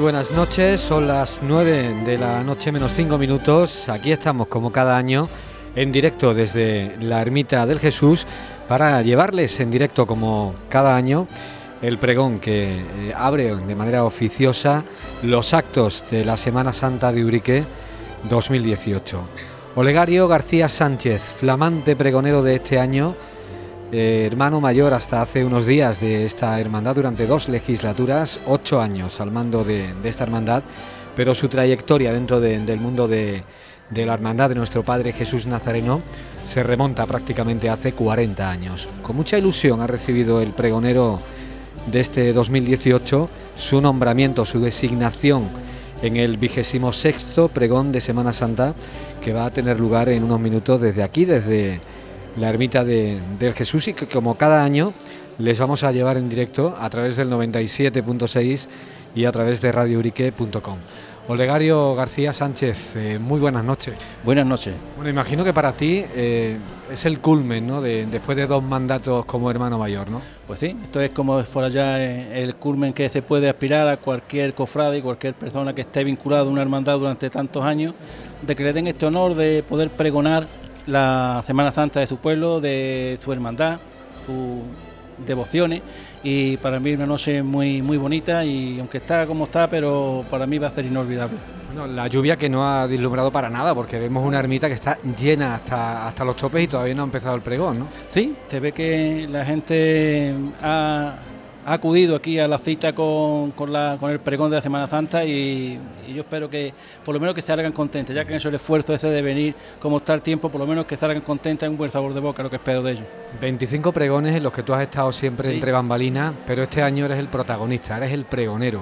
buenas noches, son las 9 de la noche menos 5 minutos. Aquí estamos como cada año en directo desde la Ermita del Jesús para llevarles en directo como cada año el pregón que abre de manera oficiosa los actos de la Semana Santa de Ubrique 2018. Olegario García Sánchez, flamante pregonero de este año, hermano mayor hasta hace unos días de esta hermandad durante 2 legislaturas, 8 años al mando de esta hermandad, pero su trayectoria dentro del mundo de la hermandad de nuestro Padre Jesús Nazareno se remonta prácticamente hace 40 años. Con mucha ilusión ha recibido el pregonero de este 2018 su nombramiento, su designación en el 26º pregón de Semana Santa, que va a tener lugar en unos minutos desde aquí, desde la Ermita del Jesús, y que como cada año les vamos a llevar en directo a través del 97.6 y a través de radiourique.com. Olegario García Sánchez, muy buenas noches. Buenas noches. Bueno, imagino que para ti es el culmen, ¿no?, después de 2 mandatos como hermano mayor, ¿no? Pues sí, esto es como fuera ya el culmen que se puede aspirar a cualquier cofrade y cualquier persona que esté vinculada a una hermandad durante tantos años, de que le den este honor de poder pregonar la Semana Santa de su pueblo, de su hermandad, sus devociones, y para mí una noche muy muy bonita, y aunque está como está, pero para mí va a ser inolvidable. Bueno, la lluvia que no ha deslumbrado para nada, porque vemos una ermita que está llena hasta los topes y todavía no ha empezado el pregón, ¿no? Sí, se ve que la gente ha acudido aquí a la cita con el pregón de la Semana Santa, y yo espero que por lo menos que se salgan contentos, ya que han hecho el esfuerzo ese de venir, como está el tiempo, por lo menos que salgan contentos, un buen sabor de boca, lo que espero de ellos. 25 pregones en los que tú has estado siempre, sí, entre bambalinas, pero este año eres el protagonista, eres el pregonero.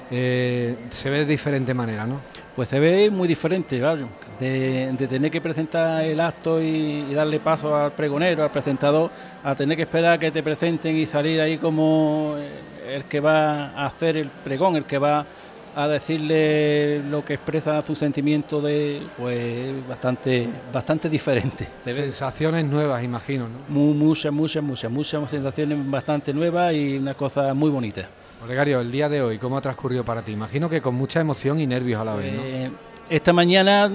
Se ve de diferente manera, ¿no? Pues se ve muy diferente, claro, de tener que presentar el acto y darle paso al pregonero, al presentador, a tener que esperar a que te presenten y salir ahí como el que va a hacer el pregón, el que va a decirle lo que expresa su sentimiento, pues bastante diferente. Sensaciones nuevas, imagino, ¿no? Muchas sensaciones bastante nuevas y una cosa muy bonita. Olegario, el día de hoy, ¿cómo ha transcurrido para ti? Imagino que con mucha emoción y nervios a la vez, ¿no? Esta mañana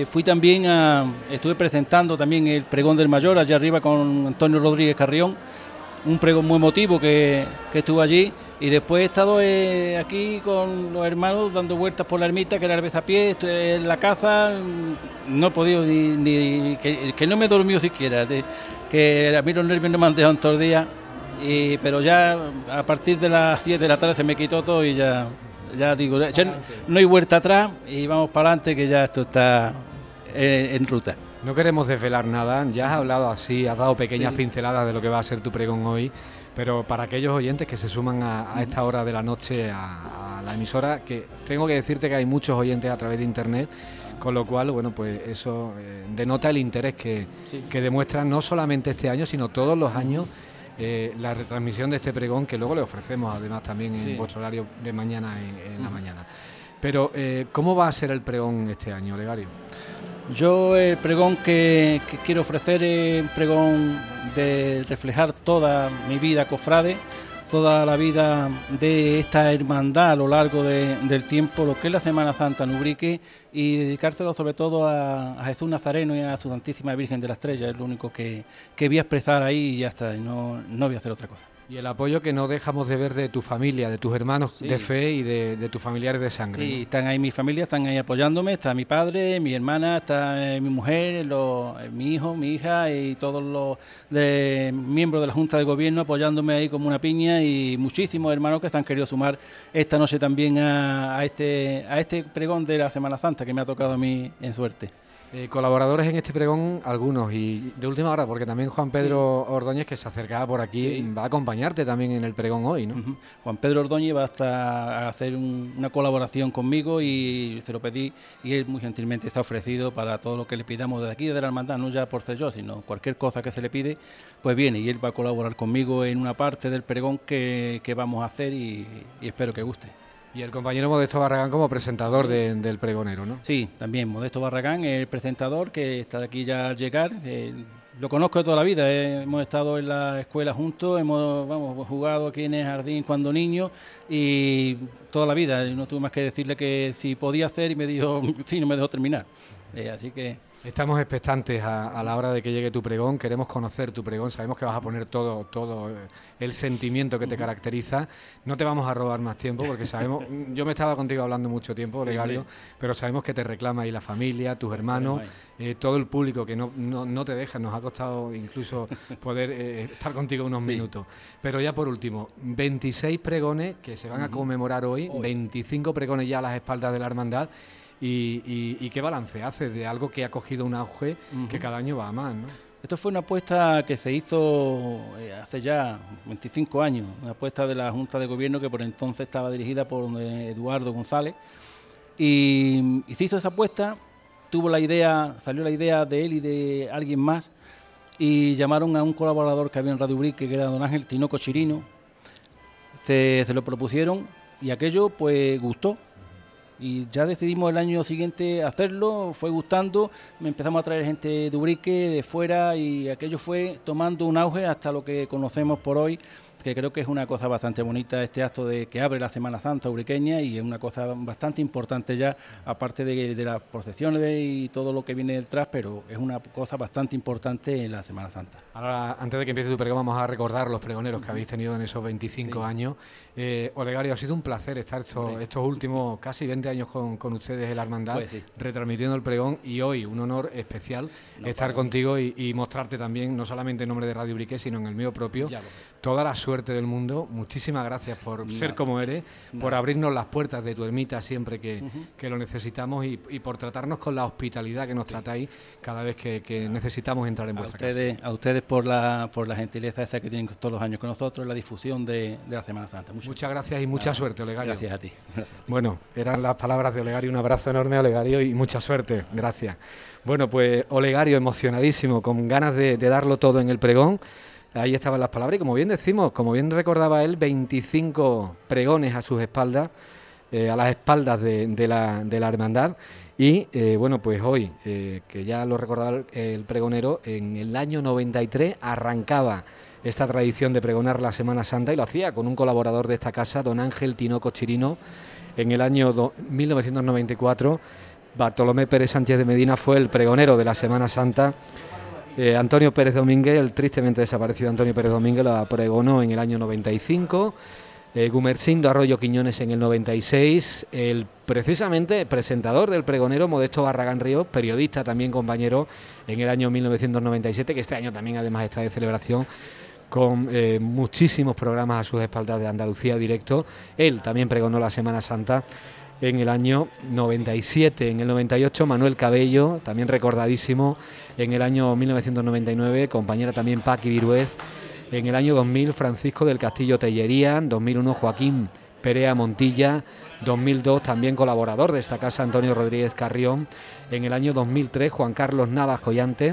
estuve presentando también el pregón del mayor allá arriba con Antonio Rodríguez Carrión, un pregón muy emotivo que estuvo allí, y después he estado aquí con los hermanos dando vueltas por la ermita, que era el besapié, estoy en la casa, no he podido ni que no me he dormido siquiera, que a mí los nervios no me han dejado en todo el día. Pero ya a partir de las 7 de la tarde se me quitó todo, y ya digo, ya no hay vuelta atrás, y vamos para adelante, que ya esto está en ruta. No queremos desvelar nada, ya has hablado así, has dado pequeñas pinceladas de lo que va a ser tu pregón hoy, pero para aquellos oyentes que se suman a esta hora de la noche a la emisora, que tengo que decirte que hay muchos oyentes a través de internet, con lo cual, bueno, pues eso denota el interés que demuestran no solamente este año, sino todos los años. La retransmisión de este pregón, que luego le ofrecemos además también en vuestro horario de mañana en la mañana. Pero ¿cómo va a ser el pregón este año, Olegario? Yo el pregón que quiero ofrecer es un pregón de reflejar toda mi vida cofrade, toda la vida de esta hermandad a lo largo del tiempo, lo que es la Semana Santa en Ubrique, y dedicárselo sobre todo a Jesús Nazareno y a su Santísima Virgen de la Estrella. Es lo único que voy a expresar ahí, y ya está, no voy a hacer otra cosa. Y el apoyo que no dejamos de ver de tu familia, de tus hermanos de fe y de tus familiares de sangre. Sí, ¿no? Están ahí mi familia, están ahí apoyándome, está mi padre, mi hermana, está mi mujer, mi hijo, mi hija y todos los miembros de la Junta de Gobierno apoyándome ahí como una piña, y muchísimos hermanos que se han querido sumar esta noche también a este pregón de la Semana Santa que me ha tocado a mí en suerte. Colaboradores en este pregón, algunos, y de última hora, porque también Juan Pedro Ordóñez, que se acercaba por aquí, va a acompañarte también en el pregón hoy, ¿no? Juan Pedro Ordóñez va a hacer una colaboración conmigo, y se lo pedí, y él muy gentilmente está ofrecido para todo lo que le pidamos desde aquí, desde la hermandad, no ya por ser yo, sino cualquier cosa que se le pide, pues viene, y él va a colaborar conmigo en una parte del pregón que vamos a hacer, y espero que guste. Y el compañero Modesto Barragán como presentador del pregonero, ¿no? Sí, también Modesto Barragán, el presentador, que está aquí ya al llegar, Lo conozco de toda la vida, hemos estado en la escuela juntos, hemos jugado aquí en el jardín cuando niños y toda la vida. No tuve más que decirle que si podía hacer y me dijo, sí, no me dejó terminar. Así que... Estamos expectantes a la hora de que llegue tu pregón, queremos conocer tu pregón, sabemos que vas a poner todo el sentimiento que te caracteriza. No te vamos a robar más tiempo porque sabemos, yo me estaba contigo hablando mucho tiempo, Olegario, pero sabemos que te reclama ahí la familia, tus hermanos, todo el público que no te deja, nos ha costado incluso poder estar contigo unos minutos. Pero ya por último, 26 pregones que se van a conmemorar hoy, 25 pregones ya a las espaldas de la hermandad. ¿Y qué balance haces de algo que ha cogido un auge que cada año va a más, ¿no? Esto fue una apuesta que se hizo hace ya 25 años, una apuesta de la Junta de Gobierno que por entonces estaba dirigida por Eduardo González. Y se hizo esa apuesta, salió la idea de él y de alguien más, y llamaron a un colaborador que había en Radio Ubrique, que era don Ángel Tinoco Chirino. Se lo propusieron y aquello pues gustó. Y ya decidimos el año siguiente hacerlo, fue gustando, empezamos a traer gente de Ubrique, de fuera, y aquello fue tomando un auge hasta lo que conocemos por hoy, que creo que es una cosa bastante bonita este acto que abre la Semana Santa ubriqueña, y es una cosa bastante importante ya, aparte de las procesiones y todo lo que viene detrás, pero es una cosa bastante importante en la Semana Santa. Ahora, antes de que empiece tu pregón, vamos a recordar los pregoneros que habéis tenido en esos 25 años. Olegario, ha sido un placer estar estos últimos casi 20 años con ustedes en la hermandad, retransmitiendo el pregón, y hoy un honor especial estar contigo y mostrarte también, no solamente en nombre de Radio Ubrique, sino en el mío propio, toda la suerte del mundo. Muchísimas gracias por ser como eres, por abrirnos las puertas de tu ermita siempre que lo necesitamos, y por tratarnos con la hospitalidad que nos tratáis cada vez que necesitamos entrar en vuestra casa. A ustedes por la gentileza esa que tienen todos los años con nosotros, la difusión de la Semana Santa. Muchas gracias y mucha suerte, Olegario. Gracias a ti. Bueno, eran las palabras de Olegario. Un abrazo enorme a Olegario y mucha suerte. Gracias. Bueno, pues Olegario emocionadísimo, con ganas de darlo todo en el pregón. Ahí estaban las palabras y, como bien decimos, como bien recordaba él, 25 pregones a sus espaldas, a las espaldas de la hermandad. Y bueno, pues hoy, que ya lo recordaba el pregonero, en el año 93 arrancaba esta tradición de pregonar la Semana Santa, y lo hacía con un colaborador de esta casa, don Ángel Tinoco Chirino. En el año 1994, Bartolomé Pérez Sánchez de Medina fue el pregonero de la Semana Santa. Antonio Pérez Domínguez, el tristemente desaparecido Antonio Pérez Domínguez, lo pregonó en el año 95, Gumersindo Arroyo Quiñones en el 96, el precisamente presentador del pregonero, Modesto Barragán Ríos, periodista también compañero, en el año 1997, que este año también además está de celebración, con muchísimos programas a sus espaldas de Andalucía Directo. Él también pregonó la Semana Santa en el año 97, en el 98 Manuel Cabello, también recordadísimo, en el año 1999 compañera también Paqui Virués, en el año 2000 Francisco del Castillo Tellería, en 2001 Joaquín Perea Montilla, 2002 también colaborador de esta casa Antonio Rodríguez Carrión, en el año 2003 Juan Carlos Navas Collante,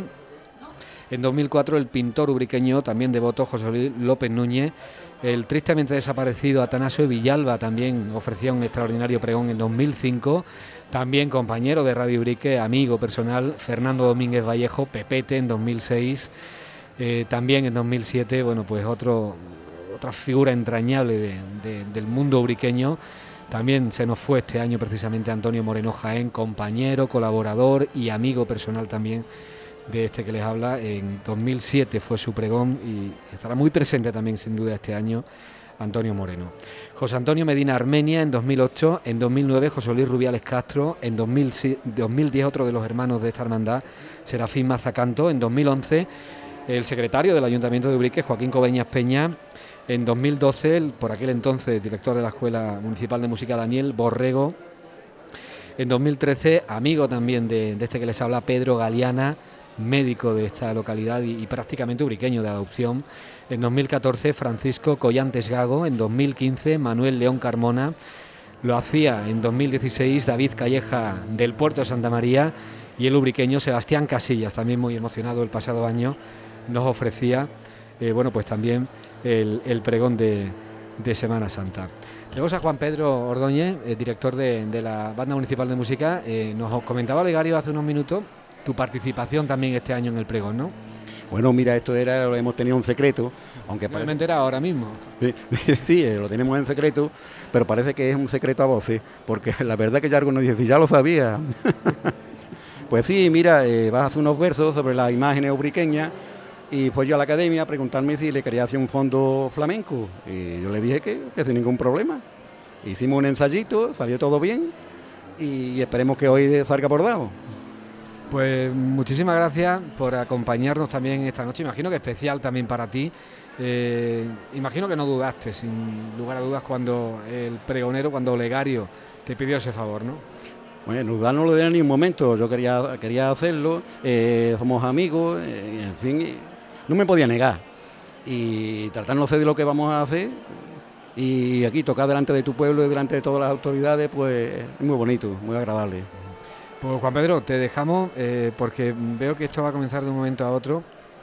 en 2004 el pintor ubriqueño también devoto José Luis López Núñez. El tristemente desaparecido Atanasio Villalba también ofrecía un extraordinario pregón en 2005. También compañero de Radio Ubrique, amigo personal, Fernando Domínguez Vallejo, Pepete en 2006. También en 2007, bueno, pues otra figura entrañable del mundo ubriqueño. También se nos fue este año precisamente Antonio Moreno Jaén, compañero, colaborador y amigo personal también de este que les habla. En 2007 fue su pregón y estará muy presente también sin duda este año Antonio Moreno. José Antonio Medina Armenia en 2008, en 2009 José Luis Rubiales Castro, en 2010 otro de los hermanos de esta hermandad, Serafín Mazacanto, en 2011 el secretario del Ayuntamiento de Ubrique, Joaquín Coveñas Peña, en 2012 por aquel entonces director de la Escuela Municipal de Música Daniel Borrego, en 2013 amigo también de este que les habla, Pedro Galeana, médico de esta localidad y prácticamente ubriqueño de adopción. En 2014 Francisco Collantes Gago, en 2015 Manuel León Carmona, lo hacía en 2016 David Calleja del Puerto de Santa María, y el ubriqueño Sebastián Casillas, también muy emocionado el pasado año, nos ofrecía bueno, pues también el pregón de Semana Santa. Tenemos a Juan Pedro Ordóñez, director de la Banda Municipal de Música. Nos comentaba Olegario hace unos minutos tu participación también este año en el pregón, ¿no? Bueno, mira, lo hemos tenido en secreto, aunque Me he enterado ahora mismo. Sí, lo tenemos en secreto, pero parece que es un secreto a voces, porque la verdad que ya algunos dicen, ya lo sabía. Pues sí, mira, vas a hacer unos versos sobre las imágenes ubriqueñas, y fue yo a la academia a preguntarme si le quería hacer un fondo flamenco, y yo le dije que sin ningún problema. Hicimos un ensayito, salió todo bien, y esperemos que hoy salga bordado. Pues muchísimas gracias por acompañarnos también esta noche. Imagino que especial también para ti. Imagino que no dudaste, sin lugar a dudas, cuando el pregonero, cuando Olegario te pidió ese favor, ¿no? Bueno, dudar no lo de ni un momento. Yo quería hacerlo, somos amigos, en fin, no me podía negar. Y tratándose de lo que vamos a hacer, y aquí tocar delante de tu pueblo y delante de todas las autoridades, pues es muy bonito, muy agradable. Pues Juan Pedro, te dejamos porque veo que esto va a comenzar de un momento a otro.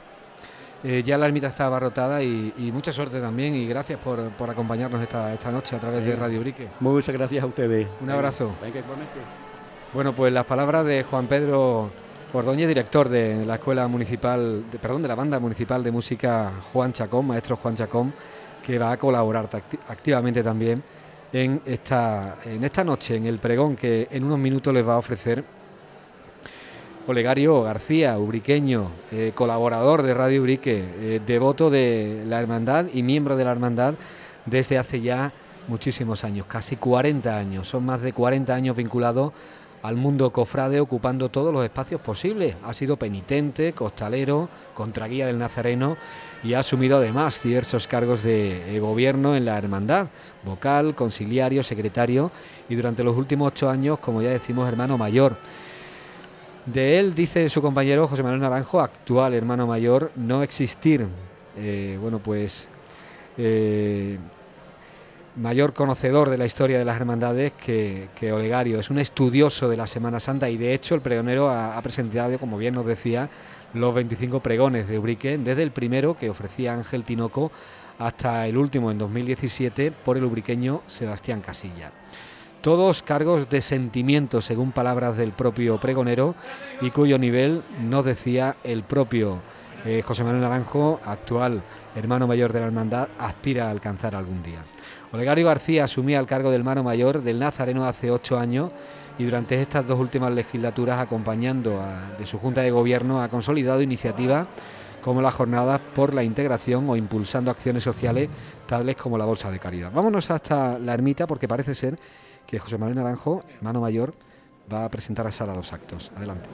Ya la ermita está abarrotada y mucha suerte también, y gracias por acompañarnos esta noche a través de Radio Ubrique. Muchas gracias a ustedes. Un abrazo. Venga, igualmente. Bueno, pues las palabras de Juan Pedro Ordóñez, director de la Escuela Municipal, de la Banda Municipal de Música Juan Chacón, maestro Juan Chacón, que va a colaborar activamente también en esta noche, en el pregón que en unos minutos les va a ofrecer Olegario García, ubriqueño, colaborador de Radio Ubrique, devoto de la hermandad y miembro de la hermandad desde hace ya muchísimos años, casi 40 años. Son más de 40 años vinculados al mundo cofrade, ocupando todos los espacios posibles. Ha sido penitente, costalero, contraguía del Nazareno, y ha asumido además diversos cargos de gobierno en la hermandad, vocal, conciliario, secretario, y durante los últimos 8 años, como ya decimos, hermano mayor. De él dice su compañero José Manuel Naranjo, actual hermano mayor, no existir mayor conocedor de la historia de las hermandades que Olegario. Es un estudioso de la Semana Santa, y de hecho el pregonero ha presentado, como bien nos decía, los 25 pregones de Ubrique, desde el primero que ofrecía Ángel Tinoco hasta el último en 2017 por el ubriqueño Sebastián Casilla. Todos cargos de sentimiento, según palabras del propio pregonero, y cuyo nivel, nos decía el propio José Manuel Naranjo, actual hermano mayor de la hermandad, aspira a alcanzar algún día. Olegario García asumía el cargo de hermano mayor del Nazareno hace 8 años, y durante estas 2 últimas legislaturas, acompañando de su Junta de Gobierno, ha consolidado iniciativas como las jornadas por la integración o impulsando acciones sociales tales como la Bolsa de Caridad. Vámonos hasta la ermita, porque parece ser que José Manuel Naranjo, hermano mayor, va a presentar a sala los actos. Adelante.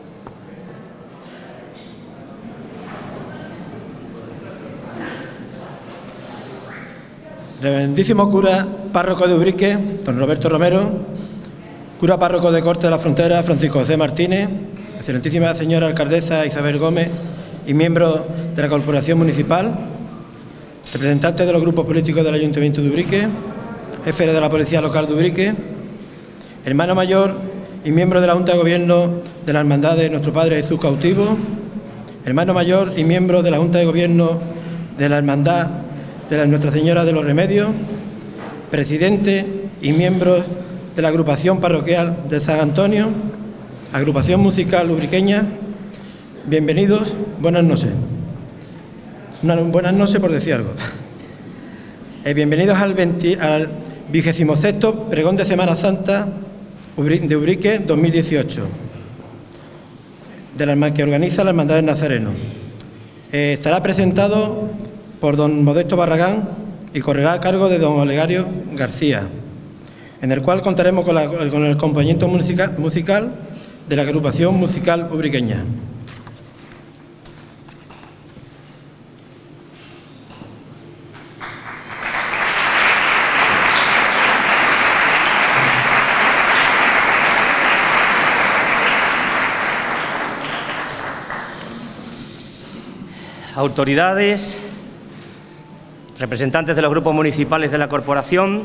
Reverendísimo cura párroco de Ubrique, don Roberto Romero, cura párroco de Corte de la Frontera, Francisco José Martínez, excelentísima señora alcaldesa Isabel Gómez y miembros de la Corporación Municipal, representantes de los grupos políticos del Ayuntamiento de Ubrique, jefe de la Policía Local de Ubrique, hermano mayor y miembro de la Junta de Gobierno de la Hermandad de Nuestro Padre Jesús Cautivo, hermano mayor y miembro de la Junta de Gobierno de la Hermandad de Nuestra Señora de los Remedios, presidente y miembros de la agrupación parroquial de San Antonio, agrupación musical ubriqueña. Bienvenidos, buenas noches. Buenas noches por decir algo. Bienvenidos al 26º Pregón de Semana Santa de Ubrique 2018, que organiza la Hermandad del Nazareno. Estará presentado por don Modesto Barragán y correrá a cargo de don Olegario García, en el cual contaremos con el acompañamiento musical de la agrupación musical ubriqueña. Autoridades, representantes de los grupos municipales de la corporación,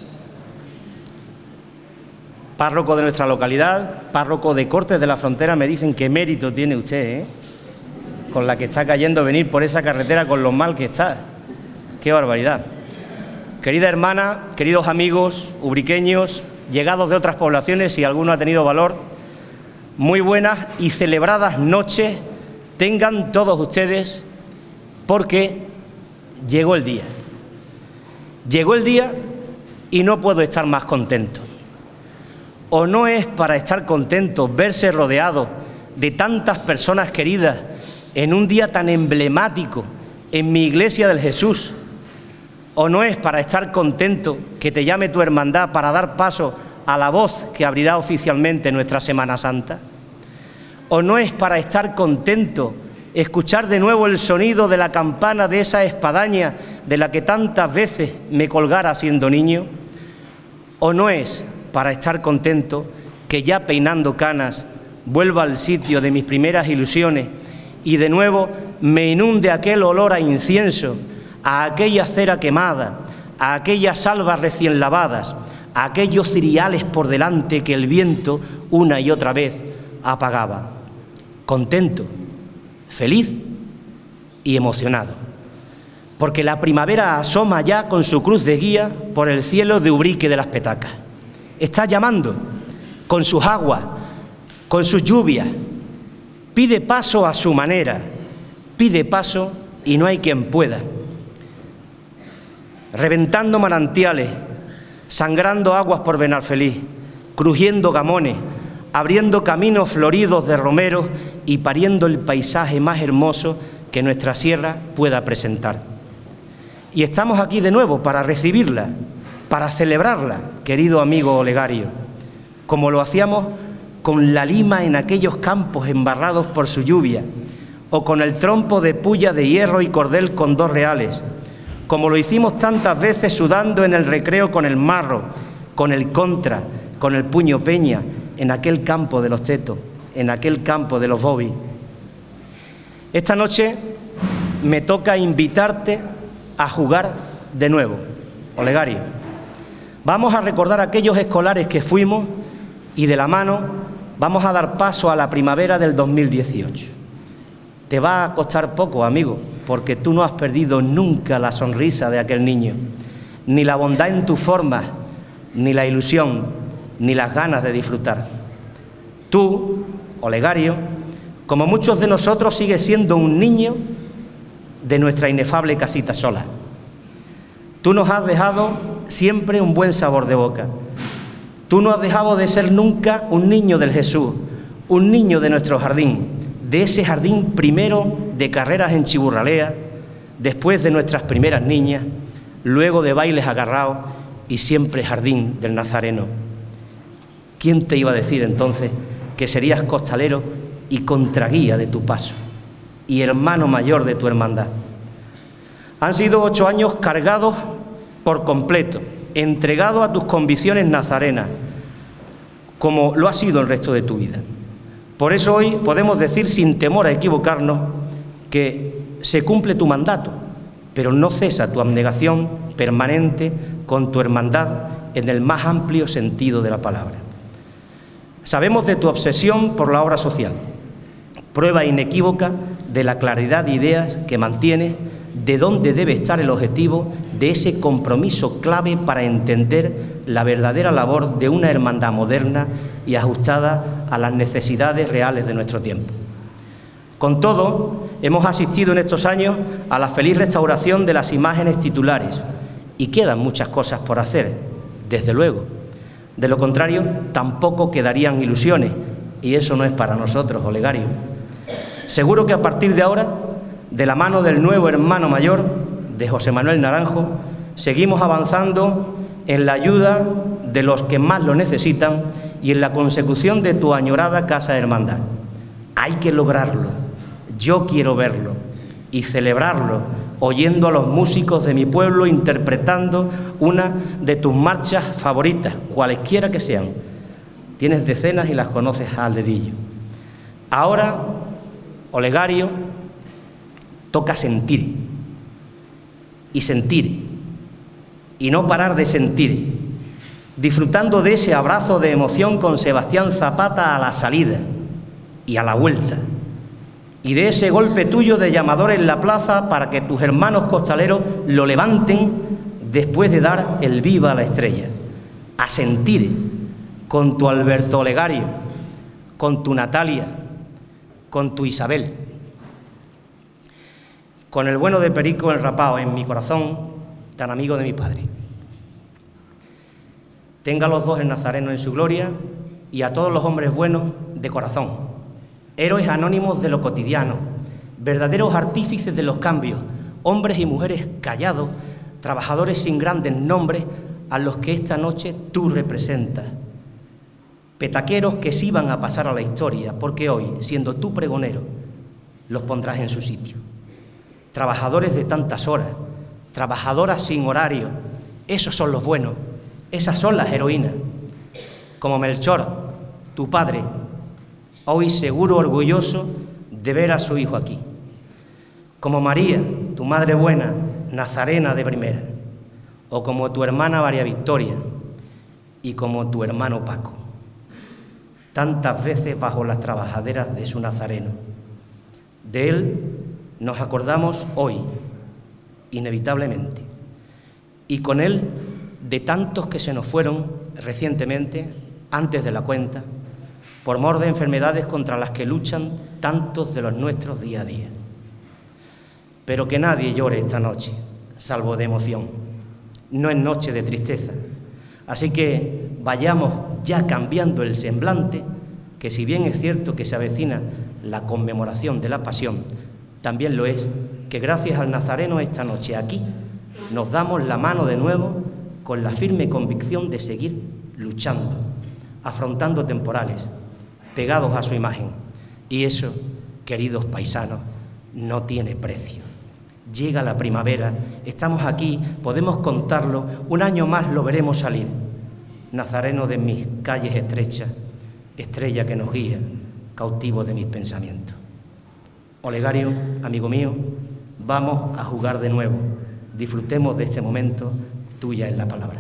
párroco de nuestra localidad, párroco de Cortes de la Frontera. Me dicen qué mérito tiene usted, con la que está cayendo venir por esa carretera, con lo mal que está. ¡Qué barbaridad! Querida hermana, queridos amigos ubriqueños, llegados de otras poblaciones, si alguno ha tenido valor, muy buenas y celebradas noches tengan todos ustedes, porque llegó el día. Llegó el día y no puedo estar más contento. ¿O no es para estar contento verse rodeado de tantas personas queridas en un día tan emblemático en mi iglesia del Jesús? ¿O no es para estar contento que te llame tu hermandad para dar paso a la voz que abrirá oficialmente nuestra Semana Santa? ¿O no es para estar contento escuchar de nuevo el sonido de la campana de esa espadaña de la que tantas veces me colgara siendo niño? ¿O no es para estar contento que ya peinando canas vuelva al sitio de mis primeras ilusiones y de nuevo me inunde aquel olor a incienso, a aquella cera quemada, a aquellas albas recién lavadas, a aquellos ciriales por delante que el viento una y otra vez apagaba? Contento, feliz y emocionado, porque la primavera asoma ya con su cruz de guía por el cielo de Ubrique de las Petacas. Está llamando con sus aguas, con sus lluvias, pide paso a su manera, pide paso y no hay quien pueda. Reventando manantiales, sangrando aguas por Benalfeliz, crujiendo gamones, abriendo caminos floridos de romeros y pariendo el paisaje más hermoso que nuestra sierra pueda presentar. Y estamos aquí de nuevo para recibirla, para celebrarla, querido amigo Olegario, como lo hacíamos con la lima en aquellos campos embarrados por su lluvia, o con el trompo de puya de hierro y cordel con 2 reales, como lo hicimos tantas veces sudando en el recreo con el marro, con el contra, con el puño peña, en aquel campo de los tetos, en aquel campo de los bobis. Esta noche me toca invitarte a jugar de nuevo, Olegario. Vamos a recordar a aquellos escolares que fuimos y de la mano vamos a dar paso a la primavera del 2018. Te va a costar poco, amigo, porque tú no has perdido nunca la sonrisa de aquel niño, ni la bondad en tu forma, ni la ilusión, ni las ganas de disfrutar. Tú, Olegario, como muchos de nosotros, sigues siendo un niño de nuestra inefable casita sola. Tú nos has dejado siempre un buen sabor de boca. Tú no has dejado de ser nunca un niño del Jesús, un niño de nuestro jardín, de ese jardín primero de carreras en Chiburralea, después de nuestras primeras niñas, luego de bailes agarrados y siempre jardín del Nazareno. ¿Quién te iba a decir entonces que serías costalero y contraguía de tu paso y hermano mayor de tu hermandad? Han sido 8 años cargados por completo, entregado a tus convicciones nazarenas, como lo ha sido el resto de tu vida. Por eso hoy podemos decir sin temor a equivocarnos que se cumple tu mandato, pero no cesa tu abnegación permanente con tu hermandad en el más amplio sentido de la palabra. Sabemos de tu obsesión por la obra social, prueba inequívoca de la claridad de ideas que mantienes, de dónde debe estar el objetivo de ese compromiso clave para entender la verdadera labor de una hermandad moderna y ajustada a las necesidades reales de nuestro tiempo. Con todo, hemos asistido en estos años a la feliz restauración de las imágenes titulares y quedan muchas cosas por hacer, desde luego. De lo contrario, tampoco quedarían ilusiones, y eso no es para nosotros, Olegario. Seguro que a partir de ahora, de la mano del nuevo hermano mayor, de José Manuel Naranjo, seguimos avanzando en la ayuda de los que más lo necesitan y en la consecución de tu añorada Casa Hermandad. Hay que lograrlo, yo quiero verlo y celebrarlo, oyendo a los músicos de mi pueblo interpretando una de tus marchas favoritas, cualesquiera que sean. Tienes decenas y las conoces al dedillo. Ahora, Olegario, toca sentir y no parar de sentir, disfrutando de ese abrazo de emoción con Sebastián Zapata a la salida y a la vuelta, y de ese golpe tuyo de llamador en la plaza para que tus hermanos costaleros lo levanten después de dar el viva a la estrella, a sentir con tu Alberto Olegario, con tu Natalia, con tu Isabel, con el bueno de Perico enrapado en mi corazón, tan amigo de mi padre. Tenga a los dos el Nazareno en su gloria y a todos los hombres buenos de corazón, héroes anónimos de lo cotidiano, verdaderos artífices de los cambios, hombres y mujeres callados, trabajadores sin grandes nombres, a los que esta noche tú representas. Petaqueros que sí van a pasar a la historia, porque hoy, siendo tú pregonero, los pondrás en su sitio. Trabajadores de tantas horas, trabajadoras sin horario, esos son los buenos, esas son las heroínas. Como Melchor, tu padre, hoy seguro orgulloso de ver a su hijo aquí. Como María, tu madre buena, nazarena de primera. O como tu hermana María Victoria y como tu hermano Paco. Tantas veces bajo las trabajaderas de su Nazareno. De él nos acordamos hoy, inevitablemente, y con él de tantos que se nos fueron recientemente, antes de la cuenta, por mor de enfermedades contra las que luchan tantos de los nuestros día a día. Pero que nadie llore esta noche, salvo de emoción. No es noche de tristeza. Así que vayamos ya cambiando el semblante, que si bien es cierto que se avecina la conmemoración de la Pasión, también lo es que gracias al Nazareno esta noche aquí nos damos la mano de nuevo con la firme convicción de seguir luchando, afrontando temporales, pegados a su imagen. Y eso, queridos paisanos, no tiene precio. Llega la primavera, estamos aquí, podemos contarlo, un año más lo veremos salir. Nazareno de mis calles estrechas, estrella que nos guía, cautivo de mis pensamientos. Olegario, amigo mío, vamos a jugar de nuevo. Disfrutemos de este momento, tuya es la palabra.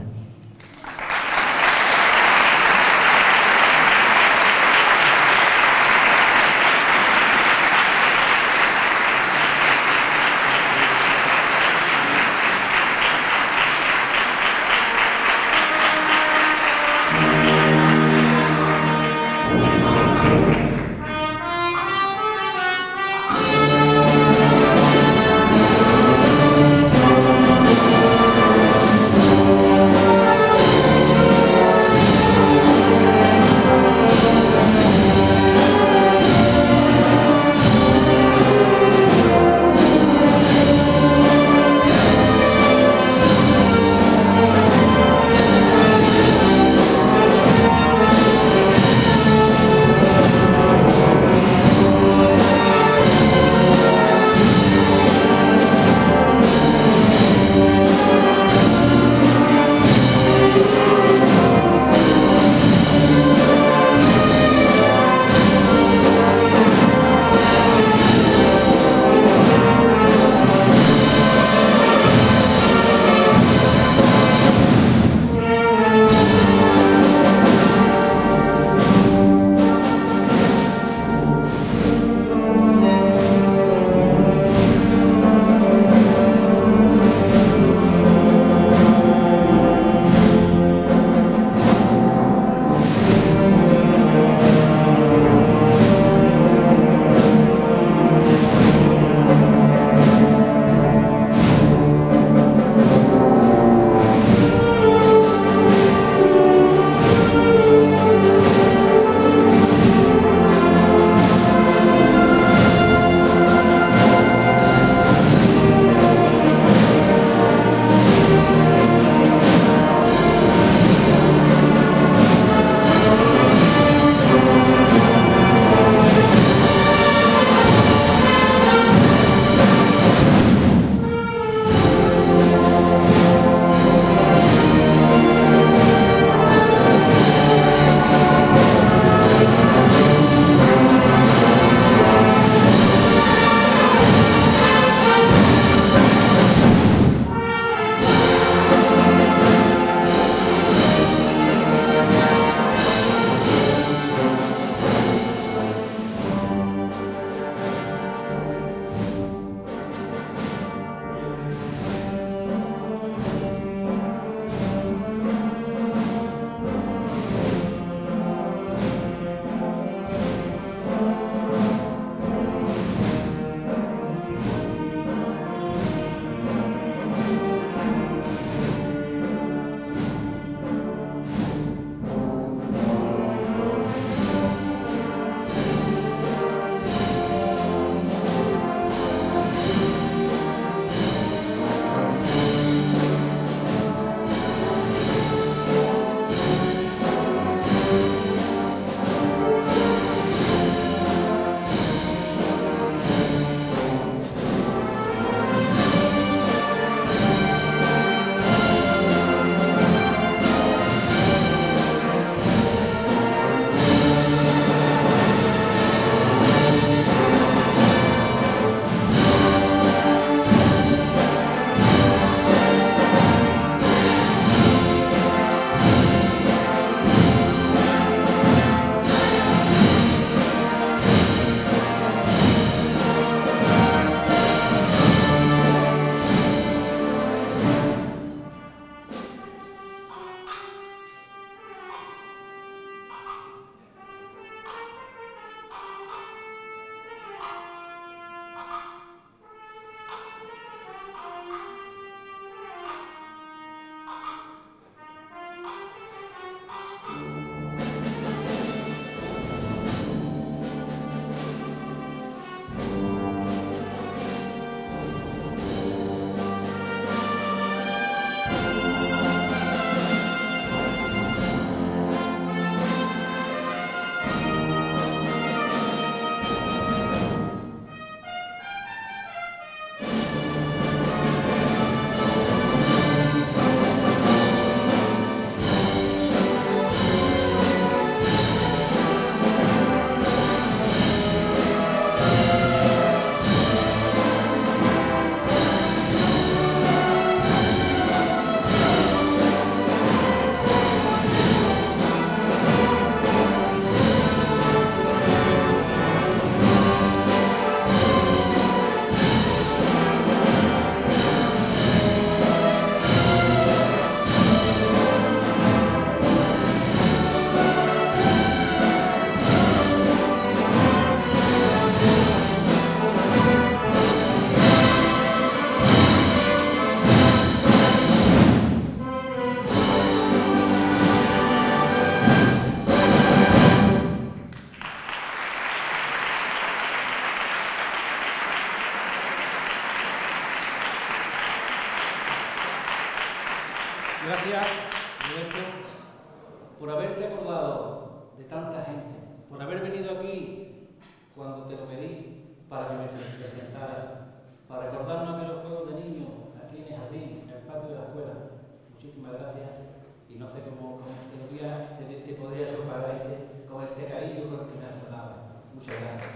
gracias, Roberto, por haberte acordado de tanta gente, por haber venido aquí cuando te lo pedí para que me presentara, para recordarnos aquellos juegos de niños aquí en el jardín, en el patio de la escuela. Muchísimas gracias y no sé cómo te lo voy a, te podría yo pagar con este cariño con el que me has tratado. Muchas gracias.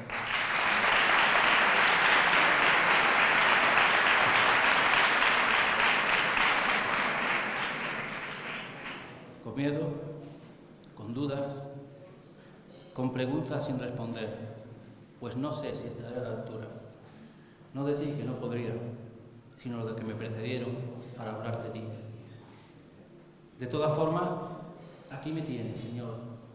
Con miedo, con dudas, con preguntas sin responder, pues no sé si estaré a la altura. No de ti, que no podría, sino de que me precedieron para hablarte de ti. De todas formas, aquí me tienes, Señor.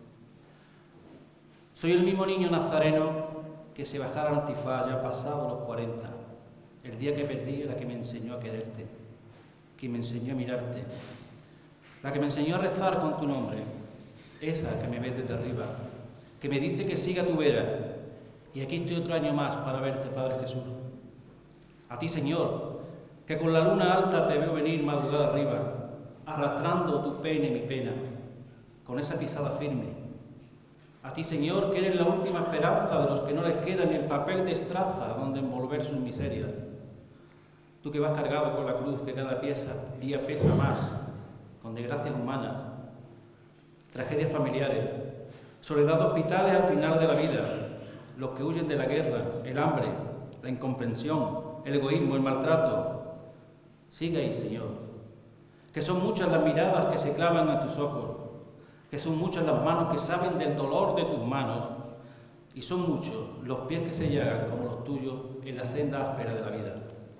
Soy el mismo niño nazareno que se bajara al antifaz ya pasado los 40, el día que perdí la que me enseñó a quererte, que me enseñó a mirarte, la que me enseñó a rezar con tu nombre, esa que me ves desde arriba, que me dice que siga tu vera. Y aquí estoy otro año más para verte, Padre Jesús. A ti, Señor, que con la luna alta te veo venir madrugada arriba, arrastrando tu pena y mi pena, con esa pisada firme. A ti, Señor, que eres la última esperanza de los que no les queda ni el papel de estraza donde envolver sus miserias. Tú que vas cargado con la cruz, que cada día pesa más, con desgracias humanas, tragedias familiares, soledad de hospitales al final de la vida, los que huyen de la guerra, el hambre, la incomprensión, el egoísmo, el maltrato. Sigue ahí, Señor, que son muchas las miradas que se clavan a tus ojos, que son muchas las manos que saben del dolor de tus manos, y son muchos los pies que se llagan como los tuyos en la senda áspera de la vida.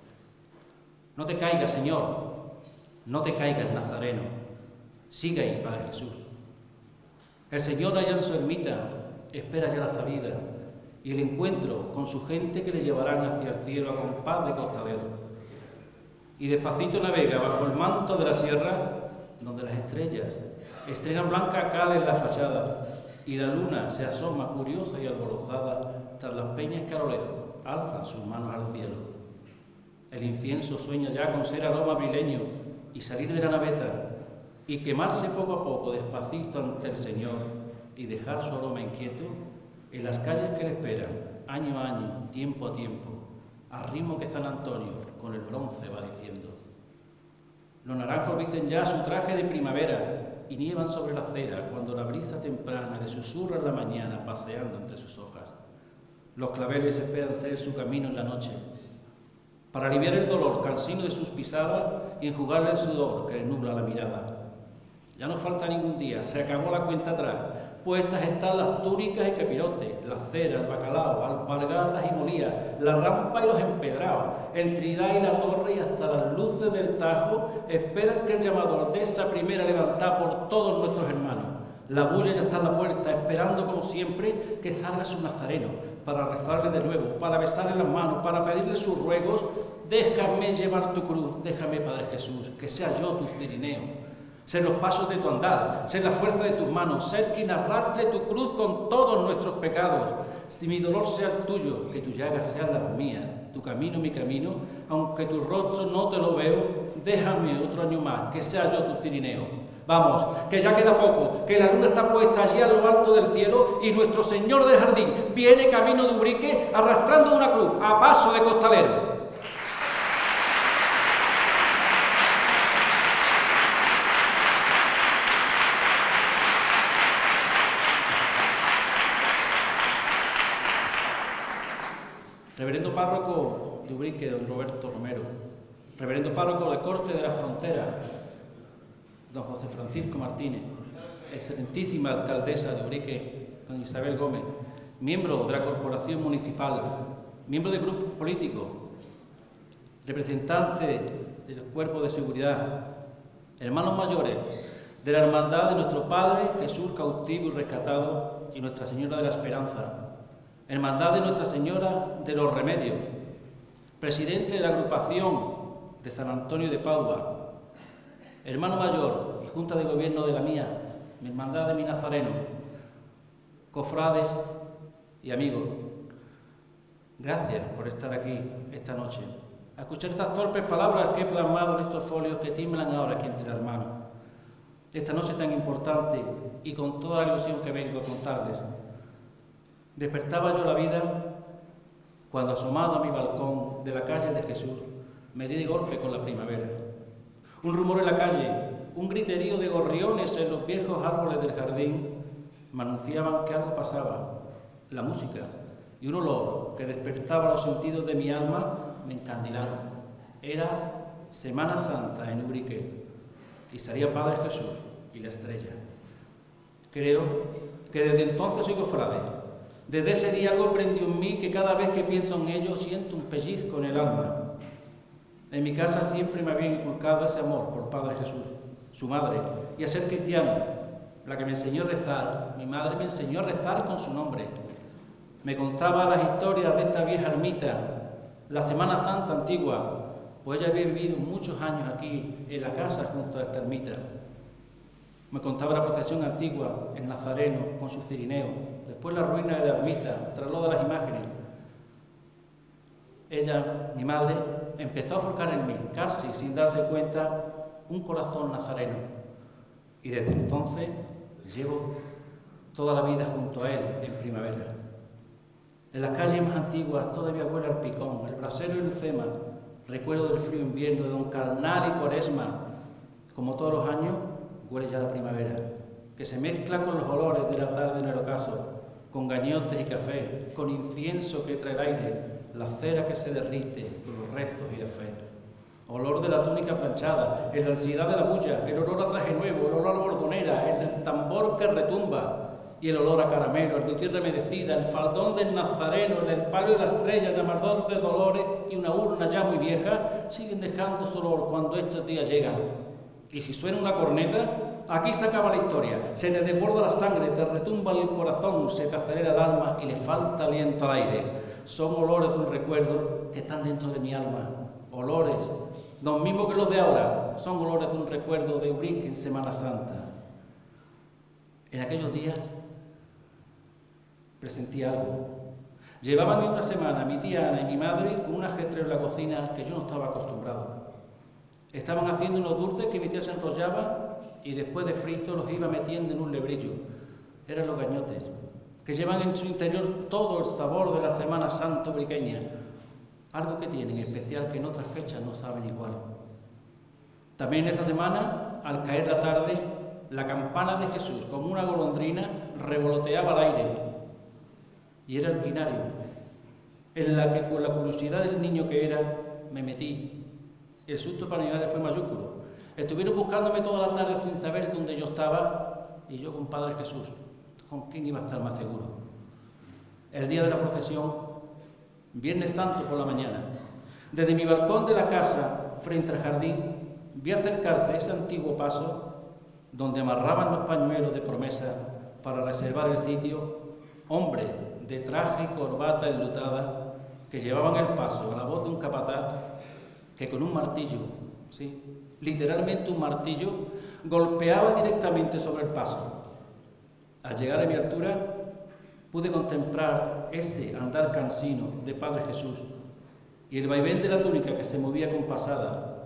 No te caigas, Señor, no te caigas, Nazareno. Sigue ahí, Padre Jesús. El Señor allá en su ermita espera ya la salida y el encuentro con su gente que le llevarán hacia el cielo a compás de costalero. Y despacito navega bajo el manto de la sierra, donde las estrellas estrenan blanca cal en la fachada y la luna se asoma curiosa y alborozada tras las peñas que a lo lejos alzan sus manos al cielo. El incienso sueña ya con ser aroma abrileño y salir de la naveta y quemarse poco a poco despacito ante el Señor y dejar su aroma inquieto en las calles que le esperan, año a año, tiempo a tiempo, al ritmo que San Antonio con el bronce va diciendo. Los naranjos visten ya su traje de primavera y nievan sobre la acera cuando la brisa temprana le susurra en la mañana paseando entre sus hojas. Los claveles esperan ser su camino en la noche, para aliviar el dolor cansino de sus pisadas y enjugarle el sudor que le nubla la mirada. Ya no falta ningún día, se acabó la cuenta atrás, puestas están las túnicas y capirotes, la cera, el bacalao, alpargatas y molías, la rampa y los empedrados, el Trinidad y la torre y hasta las luces del Tajo esperan que el llamador de esa primera levantada por todos nuestros hermanos. La bulla ya está en la puerta, esperando como siempre que salga su nazareno, para rezarle de nuevo, para besarle las manos, para pedirle sus ruegos. Déjame llevar tu cruz, déjame, Padre Jesús, que sea yo tu cirineo, ser los pasos de tu andar, ser la fuerza de tus manos, ser quien arrastre tu cruz con todos nuestros pecados. Si mi dolor sea el tuyo, que tus llagas sean las mías, tu camino mi camino, aunque tu rostro no te lo veo, déjame otro año más, que sea yo tu cirineo. Vamos, que ya queda poco, que la luna está puesta allí a lo alto del cielo y nuestro Señor del Jardín viene camino de Ubrique arrastrando una cruz a paso de costalero. Reverendo párroco de Ubrique, don Roberto Romero, reverendo párroco de Corte de la Frontera, don José Francisco Martínez, excelentísima alcaldesa de Ubrique, don Isabel Gómez, miembro de la Corporación Municipal, miembro del grupo político, representante del Cuerpo de Seguridad, hermanos mayores de la Hermandad de nuestro Padre Jesús cautivo y rescatado y Nuestra Señora de la Esperanza, Hermandad de Nuestra Señora de los Remedios, presidente de la agrupación de San Antonio de Padua, hermano mayor y junta de gobierno de la mía, mi hermandad de mi nazareno, cofrades y amigos, gracias por estar aquí esta noche, a escuchar estas torpes palabras que he plasmado en estos folios que tiemblan ahora aquí entre las manos. esta noche tan importante y con toda la ilusión que vengo a contarles. Despertaba yo la vida cuando, asomado a mi balcón de la calle de Jesús, me di de golpe con la primavera. Un rumor en la calle, un griterío de gorriones en los viejos árboles del jardín me anunciaban que algo pasaba. La música y un olor que despertaba los sentidos de mi alma me encandilaron. Era Semana Santa en Ubrique y salía Padre Jesús y la estrella. Creo que desde entonces soy cofrade. Desde ese día algo prendió en mí que cada vez que pienso en ello siento un pellizco en el alma. En mi casa siempre me había inculcado ese amor por Padre Jesús, su madre, y a ser cristiano. La que me enseñó a rezar, mi madre me enseñó a rezar con su nombre. Me contaba las historias de esta vieja ermita, la Semana Santa antigua, pues ella había vivido muchos años aquí, en la casa junto a esta ermita. Me contaba la procesión antigua, el Nazareno con su cirineo, después la ruina de la ermita, tras lo de las imágenes. Ella, mi madre, empezó a forjar en mí, casi sin darse cuenta, un corazón nazareno. Y desde entonces llevo toda la vida junto a él en primavera. En las calles más antiguas todavía huele al picón, el brasero y lucema, recuerdo del frío invierno de Don Carnal y Cuaresma. Como todos los años, huele ya la primavera, que se mezcla con los olores de la tarde en el ocaso, con gañotes y café, con incienso que trae el aire, la cera que se derrite con los rezos y la fe. Olor de la túnica planchada, el de la ansiedad de la bulla, el olor a traje nuevo, el olor a bordonera, el del tambor que retumba, y el olor a caramelo, el de tierra humedecida, el faldón del nazareno, el del palio de la estrella, el llamador de dolores y una urna ya muy vieja, siguen dejando su olor cuando estos días llegan. Y si suena una corneta, aquí se acaba la historia, se te desborda la sangre, te retumba el corazón, se te acelera el alma y le falta aliento al aire. Son olores de un recuerdo que están dentro de mi alma, olores, los mismos que los de ahora, son olores de un recuerdo de Ubrique en Semana Santa. En aquellos días presentí algo. Llevaban una semana mi tía Ana y mi madre con un ajetreo en la cocina que yo no estaba acostumbrado. Estaban haciendo unos dulces que mi tía se enrollaba y después de frito los iba metiendo en un lebrillo. Eran los gañotes, que llevan en su interior todo el sabor de la Semana Santa ubriqueña, algo que tienen especial que en otras fechas no saben igual. También esa semana, al caer la tarde, la campana de Jesús, como una golondrina, revoloteaba al aire. Y era el binario, en la que con la curiosidad del niño que era, me metí. El susto para mi madre fue mayúsculo. Estuvieron buscándome toda la tarde sin saber dónde yo estaba, y yo con Padre Jesús, ¿con quién iba a estar más seguro? El día de la procesión, Viernes Santo por la mañana, desde mi balcón de la casa, frente al jardín, vi acercarse ese antiguo paso donde amarraban los pañuelos de promesa para reservar el sitio, hombres de traje y corbata enlutada que llevaban el paso a la voz de un capataz que con un martillo, sí, literalmente un martillo, golpeaba directamente sobre el paso. Al llegar a mi altura, pude contemplar ese andar cansino de Padre Jesús y el vaivén de la túnica que se movía compasada,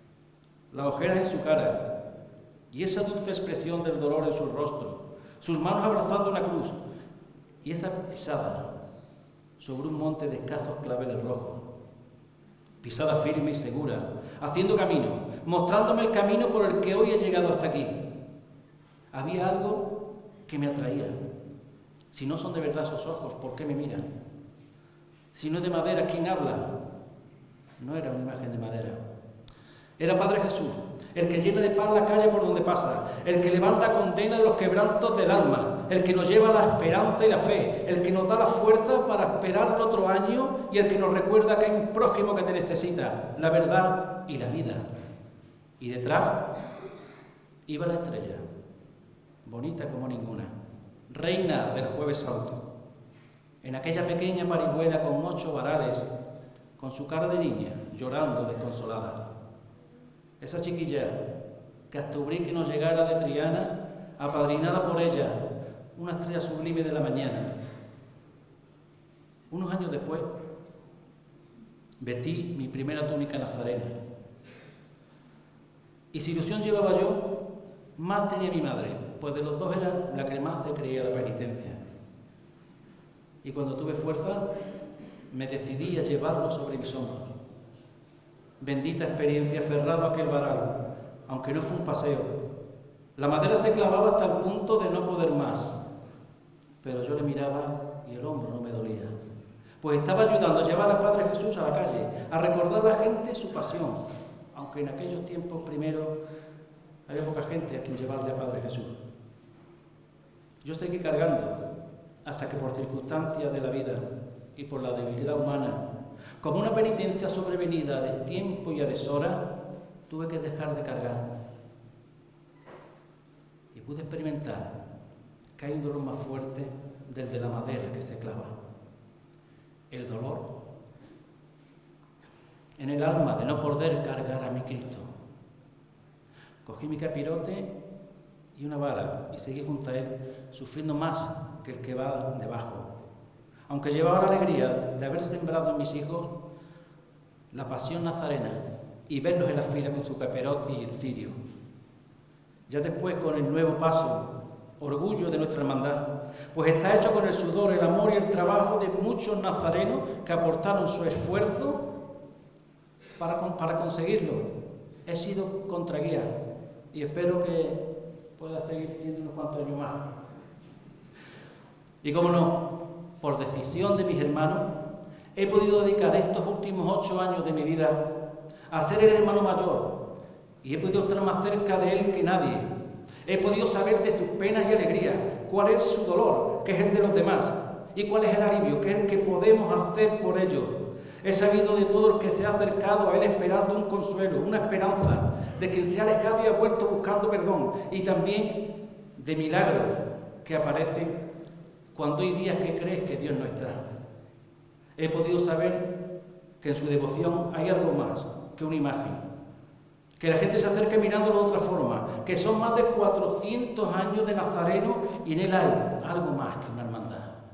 las ojeras en su cara y esa dulce expresión del dolor en su rostro, sus manos abrazando una cruz y esa pisada sobre un monte de escasos claveles rojos. Pisada firme y segura, haciendo camino, mostrándome el camino por el que hoy he llegado hasta aquí. Había algo que me atraía. Si no son de verdad esos ojos, ¿por qué me miran? Si no es de madera, ¿quién habla? No era una imagen de madera. Era Padre Jesús, el que llena de paz la calle por donde pasa, el que levanta condena de los quebrantos del alma, el que nos lleva la esperanza y la fe, el que nos da la fuerza para esperar el otro año y el que nos recuerda que hay un prójimo que te necesita, la verdad y la vida. Y detrás iba la estrella, bonita como ninguna, reina del Jueves Santo, en aquella pequeña parihuela con 8 varales, con su cara de niña, llorando desconsolada. Esa chiquilla que hasta Ubrique nos llegara de Triana, apadrinada por ella, una estrella sublime de la mañana. Unos años después, vestí mi primera túnica nazarena. Y si ilusión llevaba yo, más tenía mi madre, pues de los dos era la que más se creía la penitencia. Y cuando tuve fuerza, me decidí a llevarlo sobre mis hombros. Bendita experiencia aferrado a aquel varal, aunque no fue un paseo. La madera se clavaba hasta el punto de no poder más, pero yo le miraba y el hombro no me dolía, pues estaba ayudando a llevar al Padre Jesús a la calle, a recordar a la gente su pasión, aunque en aquellos tiempos primero había poca gente a quien llevarle al Padre Jesús. Yo seguí cargando hasta que por circunstancias de la vida y por la debilidad humana, como una penitencia sobrevenida a destiempo y a deshora, tuve que dejar de cargar. Y pude experimentar que hay un dolor más fuerte del de la madera que se clava. El dolor en el alma de no poder cargar a mi Cristo. Cogí mi capirote y una vara y seguí junto a él, sufriendo más que el que va debajo. Aunque llevaba la alegría de haber sembrado en mis hijos la pasión nazarena y verlos en la fila con su capirote y el cirio. Ya después, con el nuevo paso, orgullo de nuestra hermandad, pues está hecho con el sudor, el amor y el trabajo de muchos nazarenos que aportaron su esfuerzo para conseguirlo. He sido contraguía y espero que pueda seguir siendo unos cuantos años más. Y cómo no, por decisión de mis hermanos, he podido dedicar estos últimos 8 años de mi vida a ser el hermano mayor y he podido estar más cerca de él que nadie. He podido saber de sus penas y alegrías, cuál es su dolor, que es el de los demás, y cuál es el alivio, que es el que podemos hacer por ellos. He sabido de todo el que se ha acercado a él esperando un consuelo, una esperanza, de quien se ha alejado y ha vuelto buscando perdón, y también de milagros que aparecen cuando hay días que crees que Dios no está. He podido saber que en su devoción hay algo más que una imagen, que la gente se acerque mirándolo de otra forma, que son más de 400 años de Nazareno y en él hay algo más que una hermandad.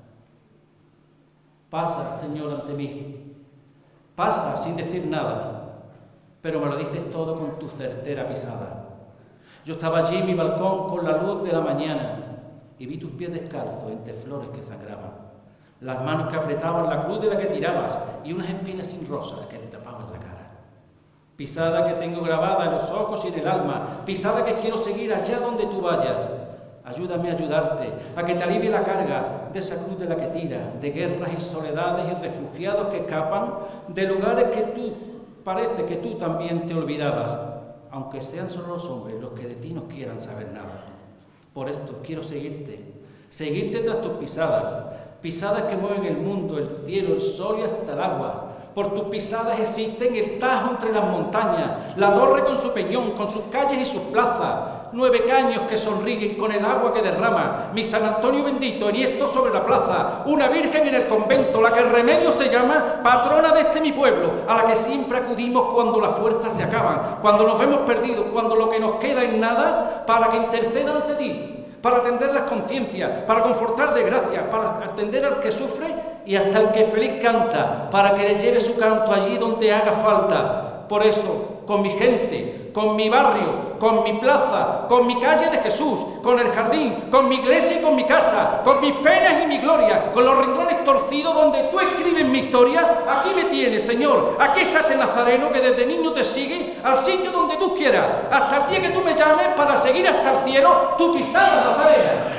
Pasa, Señor, ante mí, pasa sin decir nada, pero me lo dices todo con tu certera pisada. Yo estaba allí en mi balcón con la luz de la mañana y vi tus pies descalzos entre flores que sangraban, las manos que apretaban la cruz de la que tirabas y unas espinas sin rosas que le tapaban la cara. Pisada que tengo grabada en los ojos y en el alma, pisada que quiero seguir allá donde tú vayas. Ayúdame a ayudarte, a que te alivie la carga de esa cruz de la que tira, de guerras y soledades y refugiados que escapan, de lugares que tú, parece que tú también te olvidabas, aunque sean solo los hombres los que de ti no quieran saber nada. Por esto quiero seguirte tras tus pisadas, pisadas que mueven el mundo, el cielo, el sol y hasta el agua. Por tus pisadas existen el Tajo entre las montañas, la torre con su peñón, con sus calles y sus plazas, 9 caños que sonríen con el agua que derrama, mi San Antonio bendito enhiesto sobre la plaza, una virgen en el convento, la que Remedios se llama, patrona de este mi pueblo, a la que siempre acudimos cuando las fuerzas se acaban, cuando nos vemos perdidos, cuando lo que nos queda es nada, para que interceda ante ti, para atender las conciencias, para confortar de gracia, para atender al que sufre y hasta el que feliz canta, para que le lleve su canto allí donde haga falta. Por eso, con mi gente, con mi barrio, con mi plaza, con mi calle de Jesús, con el jardín, con mi iglesia y con mi casa, con mis penas y mi gloria, con los renglones torcidos donde tú escribes mi historia, aquí me tienes, Señor. Aquí está este nazareno que desde niño te sigue al sitio donde tú quieras, hasta el día que tú me llames para seguir hasta el cielo tu pisada nazarena.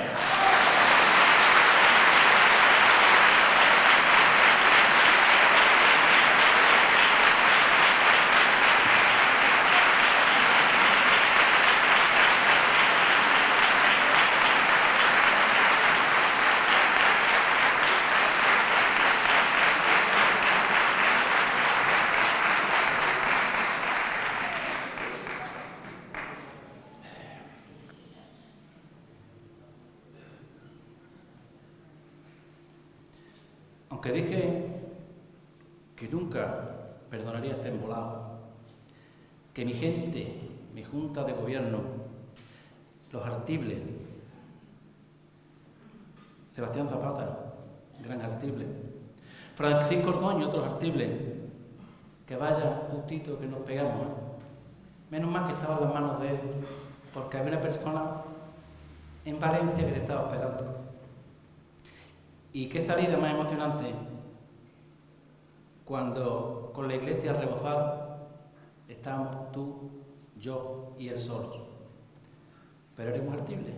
Aunque dije que nunca perdonaría este embolado, que mi gente, mi junta de gobierno, los artibles, Sebastián Zapata, gran artible, Francisco Ordoño, otros artibles, que vaya sustito que nos pegamos, Menos mal que estaba en las manos de él porque había una persona en Valencia que te estaba esperando. Y qué salida más emocionante cuando con la iglesia a rebosar estábamos tú, yo y él solos. Pero eres muy artible.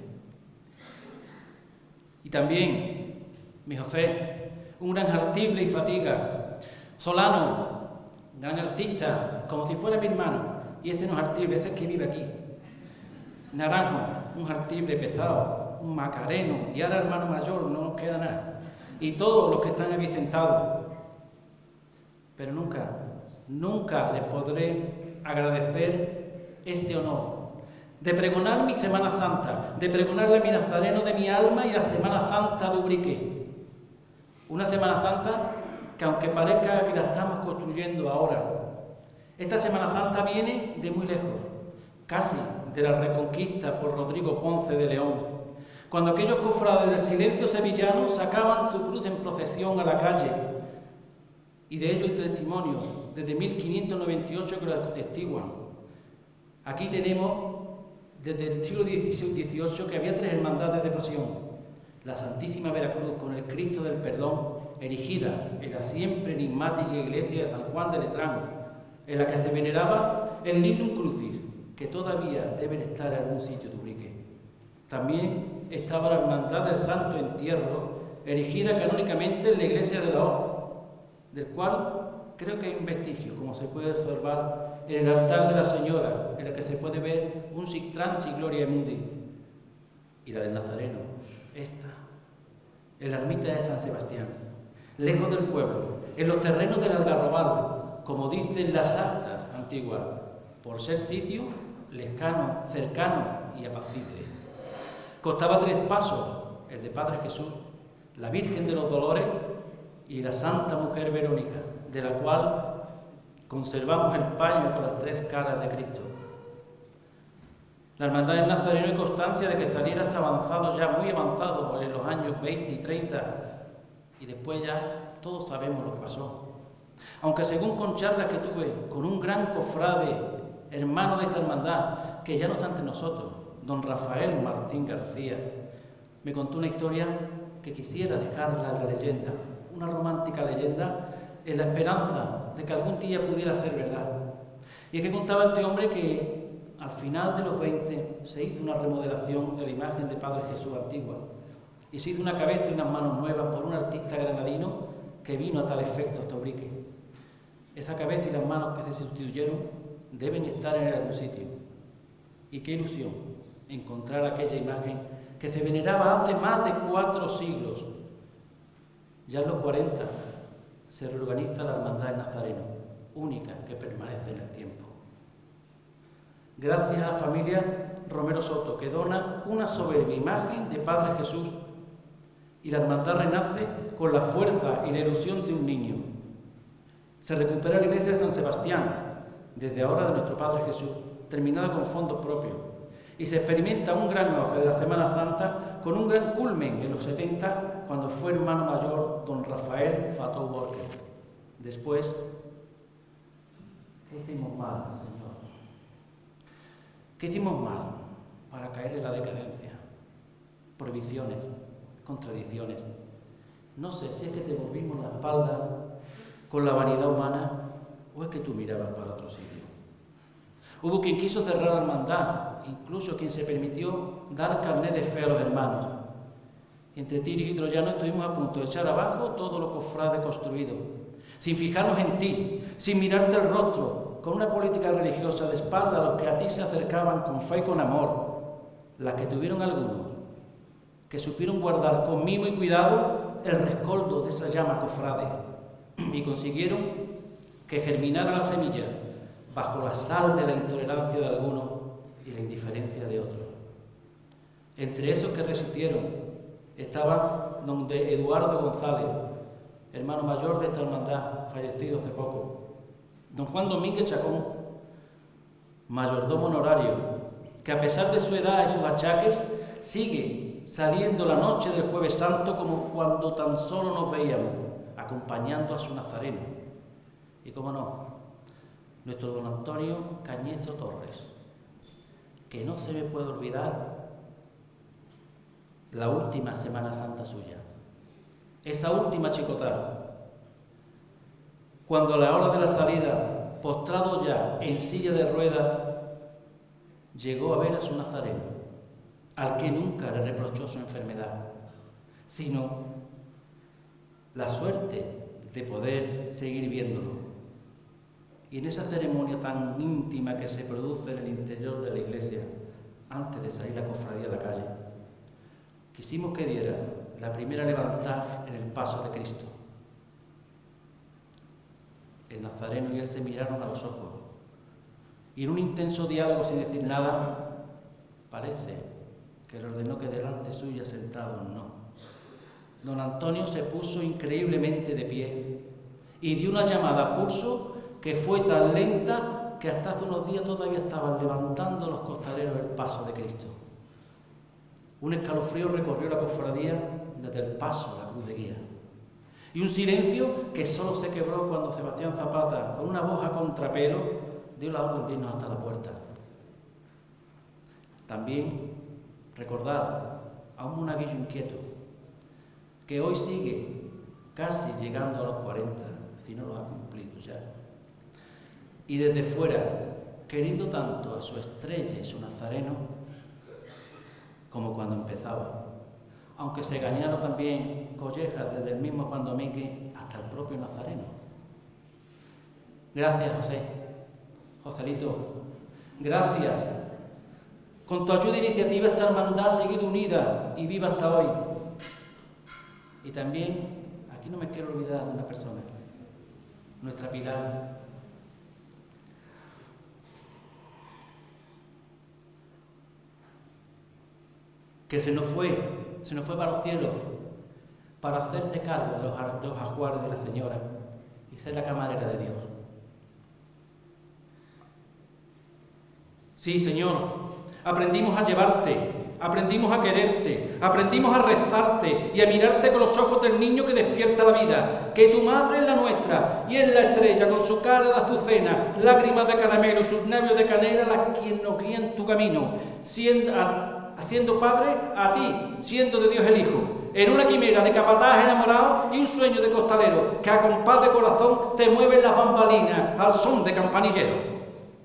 Y también mi José, un gran artible y fatiga. Solano, gran artista, como si fuera mi hermano. Y este no es artible, ese es que vive aquí. Naranjo, un artible pesado, un macareno. Y ahora hermano mayor, no nos queda nada. Y todos los que están aquí sentados. Pero nunca les podré agradecer este honor de pregonar mi Semana Santa, de pregonarle a mi Nazareno de mi alma y la Semana Santa de Ubrique. Una Semana Santa que, aunque parezca que la estamos construyendo ahora, esta Semana Santa viene de muy lejos, casi de la Reconquista por Rodrigo Ponce de León, cuando aquellos cofrades del silencio sevillano sacaban tu cruz en procesión a la calle, y de ello hay testimonio desde 1598 que lo atestiguan. Aquí tenemos desde el siglo XVI-XVIII que había 3 hermandades de pasión: la Santísima Veracruz con el Cristo del Perdón, erigida en la siempre enigmática iglesia de San Juan de Letrán, en la que se veneraba el Lignum Crucis, que todavía deben estar en algún sitio de Ubrique. También estaba la Hermandad del Santo Entierro, erigida canónicamente en la iglesia de la O, del cual creo que hay un vestigio, como se puede observar en el altar de la Señora, en el que se puede ver un Sic Transi Gloria Mundi. Y la del Nazareno, esta, en la ermita de San Sebastián, lejos del pueblo, en los terrenos del Algarrobal, como dicen las actas antiguas, por ser sitio lejano, cercano y apacible. Costaba 3 pasos el de Padre Jesús, la Virgen de los Dolores y la Santa Mujer Verónica, de la cual conservamos el paño con las 3 caras de Cristo. La Hermandad del Nazareno hay constancia de que saliera hasta avanzados, ya muy avanzados, en los años 20 y 30, y después ya todos sabemos lo que pasó. Aunque según con charlas que tuve con un gran cofrade, hermano de esta hermandad, que ya no está entre nosotros, don Rafael Martín García, me contó una historia que quisiera dejarla en la leyenda, una romántica leyenda, en la esperanza de que algún día pudiera ser verdad. Y es que contaba este hombre que al final de los 20 se hizo una remodelación de la imagen de Padre Jesús antigua y se hizo una cabeza y unas manos nuevas por un artista granadino que vino a tal efecto hasta Ubrique. Esa cabeza y las manos que se sustituyeron deben estar en algún sitio. Y qué ilusión encontrar aquella imagen que se veneraba hace más de 4 siglos. Ya en los 40 se reorganiza la Hermandad del Nazareno, única que permanece en el tiempo. Gracias a la familia Romero Soto, que dona una soberbia imagen de Padre Jesús, y la hermandad renace con la fuerza y la ilusión de un niño. Se recupera la iglesia de San Sebastián, desde ahora de nuestro Padre Jesús, terminada con fondos propios, y se experimenta un gran auge de la Semana Santa con un gran culmen en los 70, cuando fue hermano mayor don Rafael Fatou Borque. Después, ¿qué hicimos mal, Señor? ¿Qué hicimos mal para caer en la decadencia? Prohibiciones, contradicciones. No sé si es que te volvimos la espalda con la vanidad humana o es que tú mirabas para otro sitio. Hubo quien quiso cerrar la hermandad, incluso quien se permitió dar carné de fe a los hermanos. Entre tiros y troyanos estuvimos a punto de echar abajo todo lo cofrade construido, sin fijarnos en ti, sin mirarte el rostro, con una política religiosa de espalda a los que a ti se acercaban con fe y con amor, la que tuvieron algunos, que supieron guardar con mimo y cuidado el rescoldo de esa llama cofrade y consiguieron que germinara la semilla bajo la sal de la intolerancia de algunos y la indiferencia de otros. Entre esos que resistieron estaba don Eduardo González, hermano mayor de esta hermandad, fallecido hace poco, don Juan Domínguez Chacón, mayordomo honorario, que a pesar de su edad y sus achaques, sigue saliendo la noche del Jueves Santo como cuando tan solo nos veíamos, acompañando a su nazareno. Y cómo no, nuestro don Antonio Cañestro Torres, que no se me puede olvidar la última Semana Santa suya, esa última chicotada, cuando a la hora de la salida, postrado ya en silla de ruedas, llegó a ver a su nazareno, al que nunca le reprochó su enfermedad, sino la suerte de poder seguir viéndolo. Y en esa ceremonia tan íntima que se produce en el interior de la iglesia, antes de salir la cofradía a la calle, quisimos que diera la primera levantada en el paso de Cristo. El nazareno y él se miraron a los ojos, y en un intenso diálogo sin decir nada, parece que le ordenó que delante suya sentado no. Don Antonio se puso increíblemente de pie y dio una llamada a pulso que fue tan lenta que hasta hace unos días todavía estaban levantando los costaleros el paso de Cristo. Un escalofrío recorrió la cofradía desde el paso a la cruz de guía. Y un silencio que solo se quebró cuando Sebastián Zapata, con una voz a contrapelo, dio la orden de irnos hasta la puerta. También recordar a un monaguillo inquieto, que hoy sigue casi llegando a los 40, si no lo ha cumplido ya. Y desde fuera, queriendo tanto a su estrella y su nazareno, como cuando empezaba, aunque se ganara también collejas desde el mismo Juan Domínguez hasta el propio nazareno. Gracias, José, Joselito, gracias. Con tu ayuda e iniciativa esta hermandad ha seguido unida y viva hasta hoy. Y también, aquí no me quiero olvidar de una persona, nuestra Pilar. Que se nos fue para los cielos, para hacerse cargo de los ajuares de la Señora y ser la camarera de Dios. Sí, Señor, aprendimos a llevarte, aprendimos a quererte, aprendimos a rezarte y a mirarte con los ojos del niño que despierta la vida, que tu madre es la nuestra y es la estrella con su cara de azucena, lágrimas de caramelo, sus nervios de canela, la quien nos guía en tu camino, haciendo padre a ti, siendo de Dios el Hijo, en una quimera de capataz enamorado y un sueño de costalero que a compás de corazón te mueven las bambalinas al son de campanillero.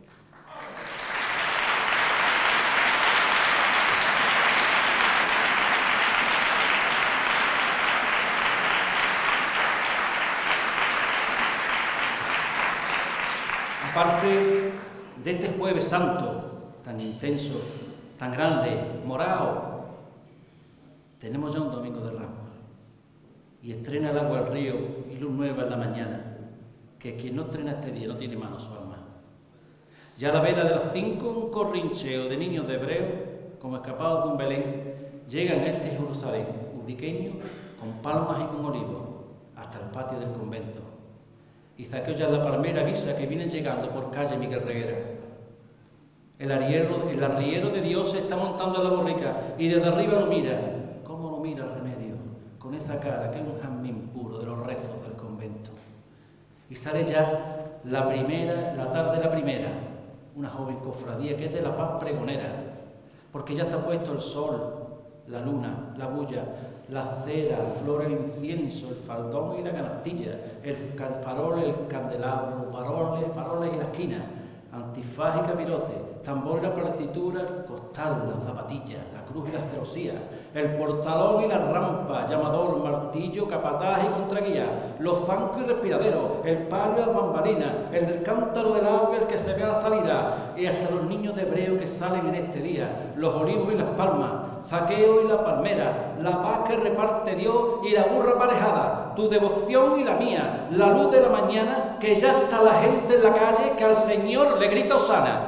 Aparte de este Jueves Santo tan intenso, tan grande, morado, tenemos ya un Domingo de Ramos y estrena el agua al río y luz nueva en la mañana, que quien no estrena este día no tiene mano su alma. Ya a la vera de las 5, un corrincheo de niños de hebreo, como escapados de un Belén, llegan a este Jerusalén ubriqueño con palmas y con olivos hasta el patio del convento. Y Zaqueo ya en la palmera avisa que vienen llegando por calle Miguel Reguera. El arriero de Dios se está montando en la borrica y desde arriba lo mira. ¿Cómo lo mira el Remedio? Con esa cara que es un jazmín puro de los rezos del convento. Y sale ya la tarde de la primera, una joven cofradía que es de la paz pregonera, porque ya está puesto el sol, la luna, la bulla, la cera, el flor, el incienso, el faldón y la canastilla, el farol, el candelabro, los faroles y la esquina, antifaz y capirote, tambor y la partitura, el costal, la zapatilla, la cruz y la celosía, el portalón y la rampa, llamador, martillo, capataz y contraguía, los zancos y respiraderos, el palo y las bambalinas, el del cántaro del agua y el que se ve a la salida, y hasta los niños de hebreo que salen en este día, los olivos y las palmas, Zaqueo y la palmera, la paz que reparte Dios y la burra aparejada, tu devoción y la mía, la luz de la mañana, que ya está la gente en la calle que al Señor le grita hosana.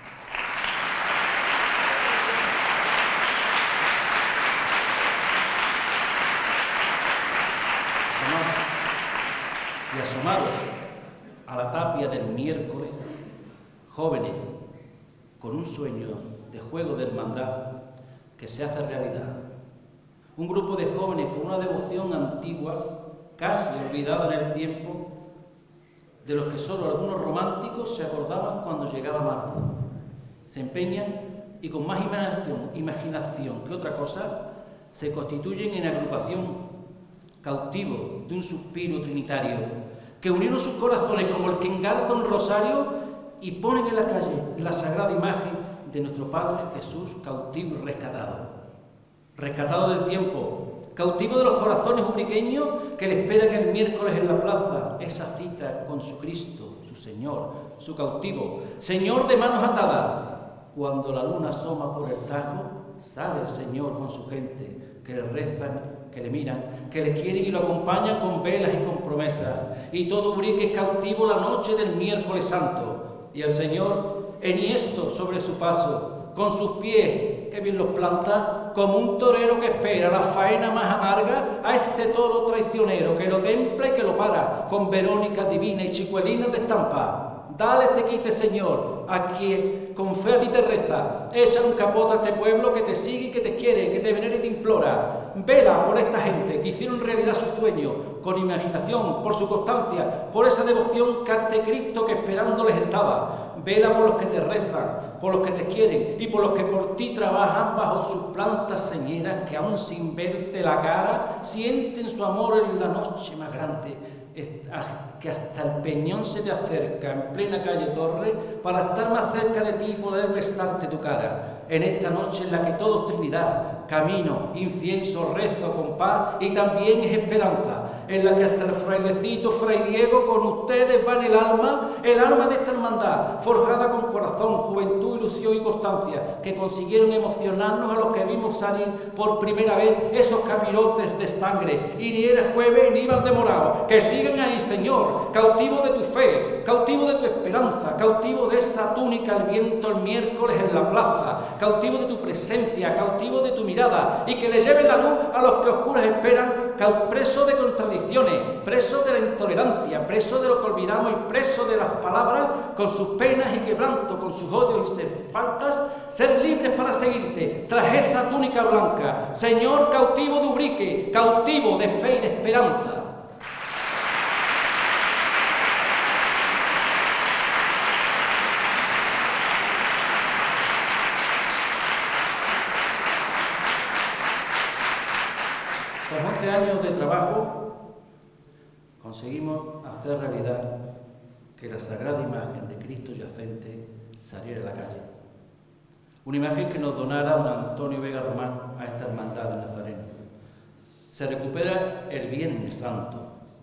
Y asomaros a la tapia del miércoles, jóvenes con un sueño de juego de hermandad que se hace realidad. Un grupo de jóvenes con una devoción antigua, casi olvidada en el tiempo, de los que solo algunos románticos se acordaban cuando llegaba marzo. Se empeñan y con más imaginación que otra cosa, se constituyen en agrupación cautivo de un suspiro trinitario, que unieron sus corazones como el que engarza un rosario y ponen en la calle la sagrada imagen de nuestro Padre Jesús, cautivo y rescatado del tiempo, cautivo de los corazones ubriqueños que le esperan el miércoles en la plaza, esa cita con su Cristo, su Señor, su cautivo, Señor de manos atadas. Cuando la luna asoma por el Tajo, sale el Señor con su gente, que le rezan, que le miran, que le quieren y lo acompañan con velas y con promesas. Y todo Ubrique es cautivo la noche del miércoles santo. Y el Señor, enhiesto sobre su paso, con sus pies, que bien los planta, como un torero que espera la faena más amarga a este toro traicionero, que lo templa y que lo para, con Verónica divina y chicuelinas de estampa. Dale este quite, Señor, a quien con fe a ti te reza. Échale un capote a este pueblo que te sigue y que te quiere, que te venera y te implora. Vela por esta gente que hicieron realidad su sueño, con imaginación, por su constancia, por esa devoción que ante Cristo que esperándoles estaba. Vela por los que te rezan, por los que te quieren y por los que por ti trabajan bajo sus plantas señeras, que aún sin verte la cara sienten su amor en la noche más grande, que hasta el peñón se te acerca en plena calle Torre para estar más cerca de ti y poder besarte tu cara. En esta noche en la que todo es Trinidad, camino, incienso, rezo, compás y también es esperanza, en la que hasta el frailecito Fray Diego con ustedes va en el alma de esta hermandad, forjada con corazón, juventud, ilusión y constancia, que consiguieron emocionarnos a los que vimos salir por primera vez esos capirotes de sangre, y ni eres jueves ni Valdemorao, que siguen ahí, Señor, cautivo de tu fe, cautivo de tu esperanza, cautivo de esa túnica al viento el miércoles en la plaza, cautivo de tu presencia, cautivo de tu mirada, y que le lleven la luz a los que oscuros esperan, preso de contradicciones, preso de la intolerancia, preso de lo que olvidamos y preso de las palabras, con sus penas y quebranto, con sus odios y sus faltas, ser libres para seguirte tras esa túnica blanca. Señor, cautivo de Ubrique, cautivo de fe y de esperanza. Tras 11 años de trabajo, conseguimos hacer realidad que la sagrada imagen de Cristo yacente saliera a la calle. Una imagen que nos donara don Antonio Vega Román a esta hermandad de Nazareno. Se recupera el Viernes Santo.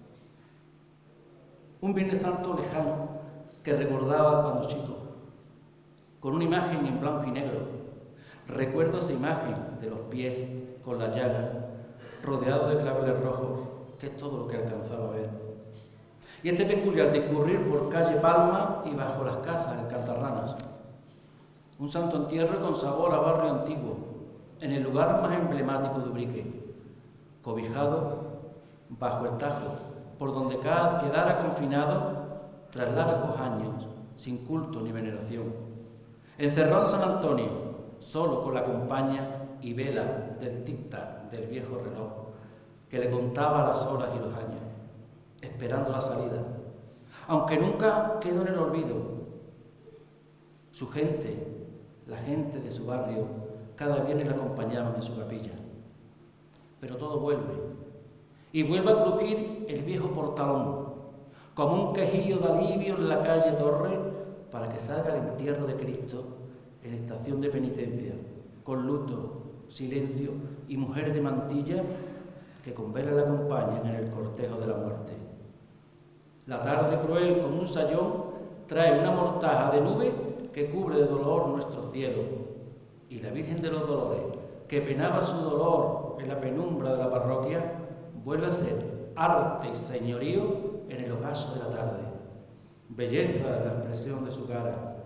Un Viernes Santo lejano que recordaba cuando chico, con una imagen en blanco y negro. Recuerdo esa imagen de los pies con las llagas, rodeado de claveles rojos, que es todo lo que alcanzaba a ver. Y este peculiar discurrir por calle Palma y bajo las casas en Cantarranas. Un santo entierro con sabor a barrio antiguo, en el lugar más emblemático de Ubrique, cobijado bajo el Tajo, por donde quedara confinado tras largos años, sin culto ni veneración. Encerrado en San Antonio, solo con la compañía y vela del tic-tac del viejo reloj, que le contaba las horas y los años, esperando la salida, aunque nunca quedó en el olvido. Su gente, la gente de su barrio, cada viernes le acompañaban en su capilla. Pero todo vuelve, y vuelve a crujir el viejo portalón, como un quejillo de alivio en la calle Torre, para que salga el entierro de Cristo en estación de penitencia, con luto, silencio y mujeres de mantilla que con vela le acompañan en el cortejo de la muerte. La tarde cruel como un sayón trae una mortaja de nube que cubre de dolor nuestro cielo, y la Virgen de los Dolores, que penaba su dolor en la penumbra de la parroquia, vuelve a ser arte y señorío en el ocaso de la tarde, belleza de la expresión de su cara,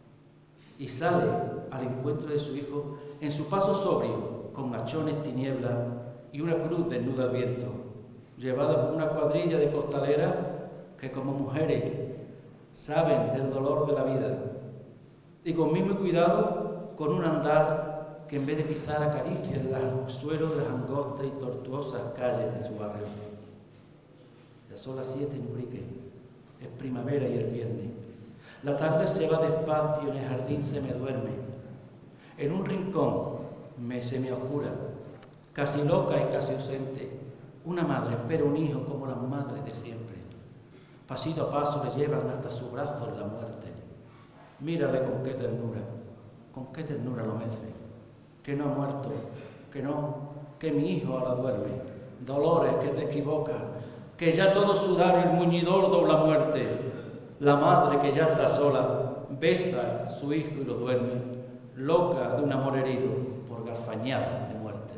y sale al encuentro de su hijo en su paso sobrio, con machones tinieblas y una cruz desnuda al viento, llevada por una cuadrilla de costaleras que como mujeres saben del dolor de la vida, y con mismo cuidado, con un andar que en vez de pisar acaricia el suelo de las angostas y tortuosas calles de su barrio. Ya son las 7 en Ubrique, es primavera y el viernes. La tarde se va despacio, en el jardín se me duerme. En un rincón, semioscura, casi loca y casi ausente, una madre espera un hijo como las madres de siempre. Pasito a paso le llevan hasta su brazo la muerte. Mírale con qué ternura lo mece. Que no ha muerto, que no, que mi hijo ahora duerme. Dolores, que te equivocas, que ya todo sudar el muñidor dobla muerte. La madre que ya está sola, besa a su hijo y lo duerme, loca de un amor herido por garfañadas de muerte.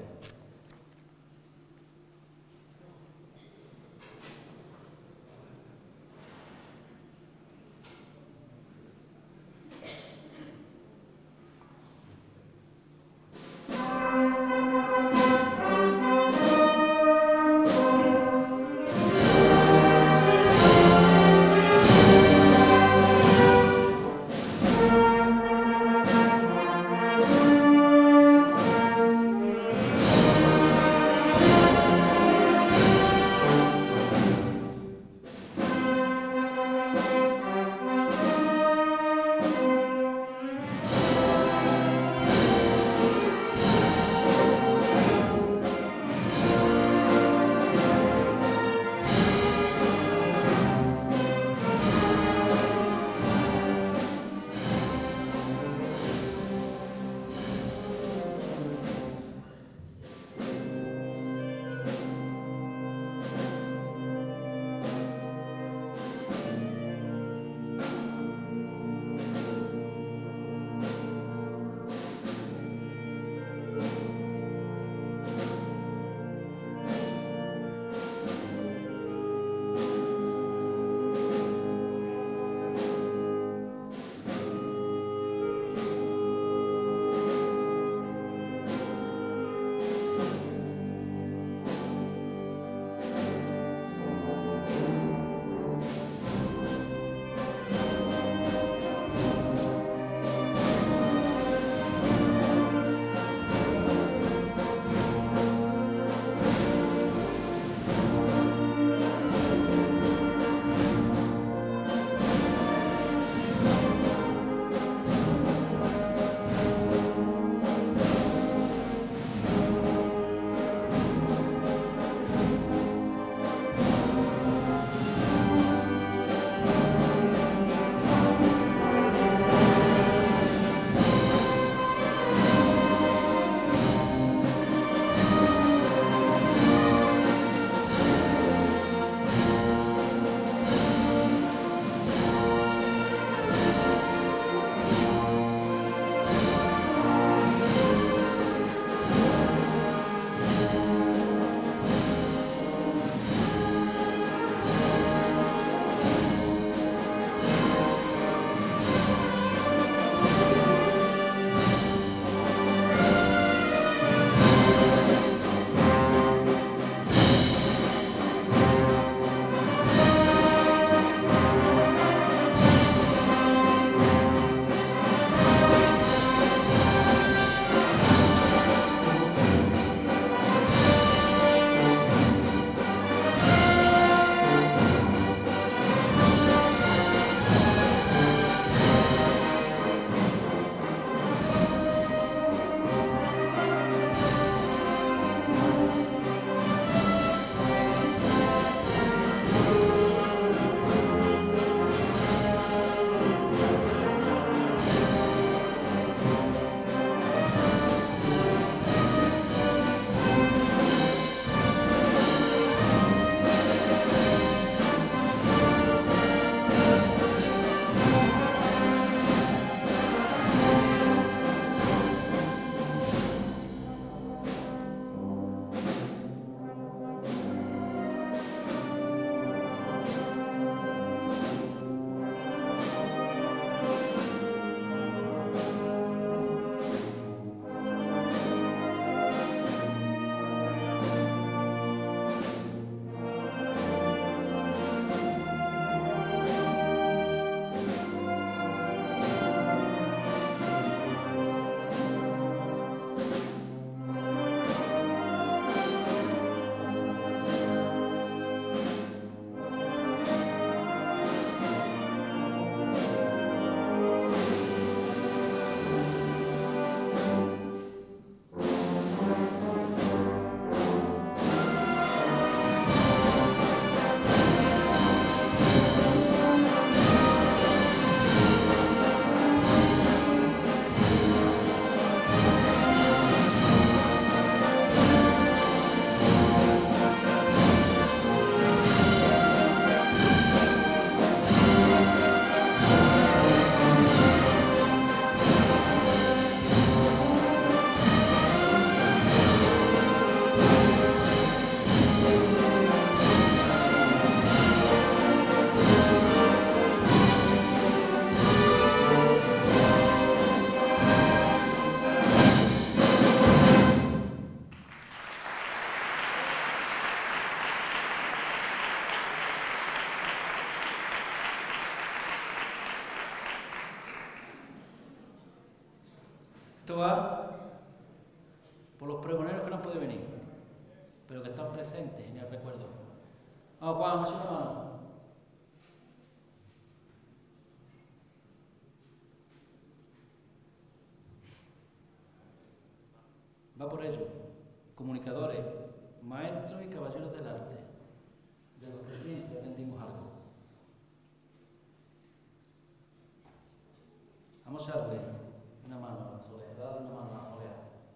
Esto va por los pregoneros que no han podido venir, pero que están presentes en el recuerdo. Vamos, Juan, echa una mano. Va por ello, comunicadores, maestros y caballeros del arte, de los que siempre aprendimos algo. Vamos a darle una mano a la soledad, darle una mano a la soledad.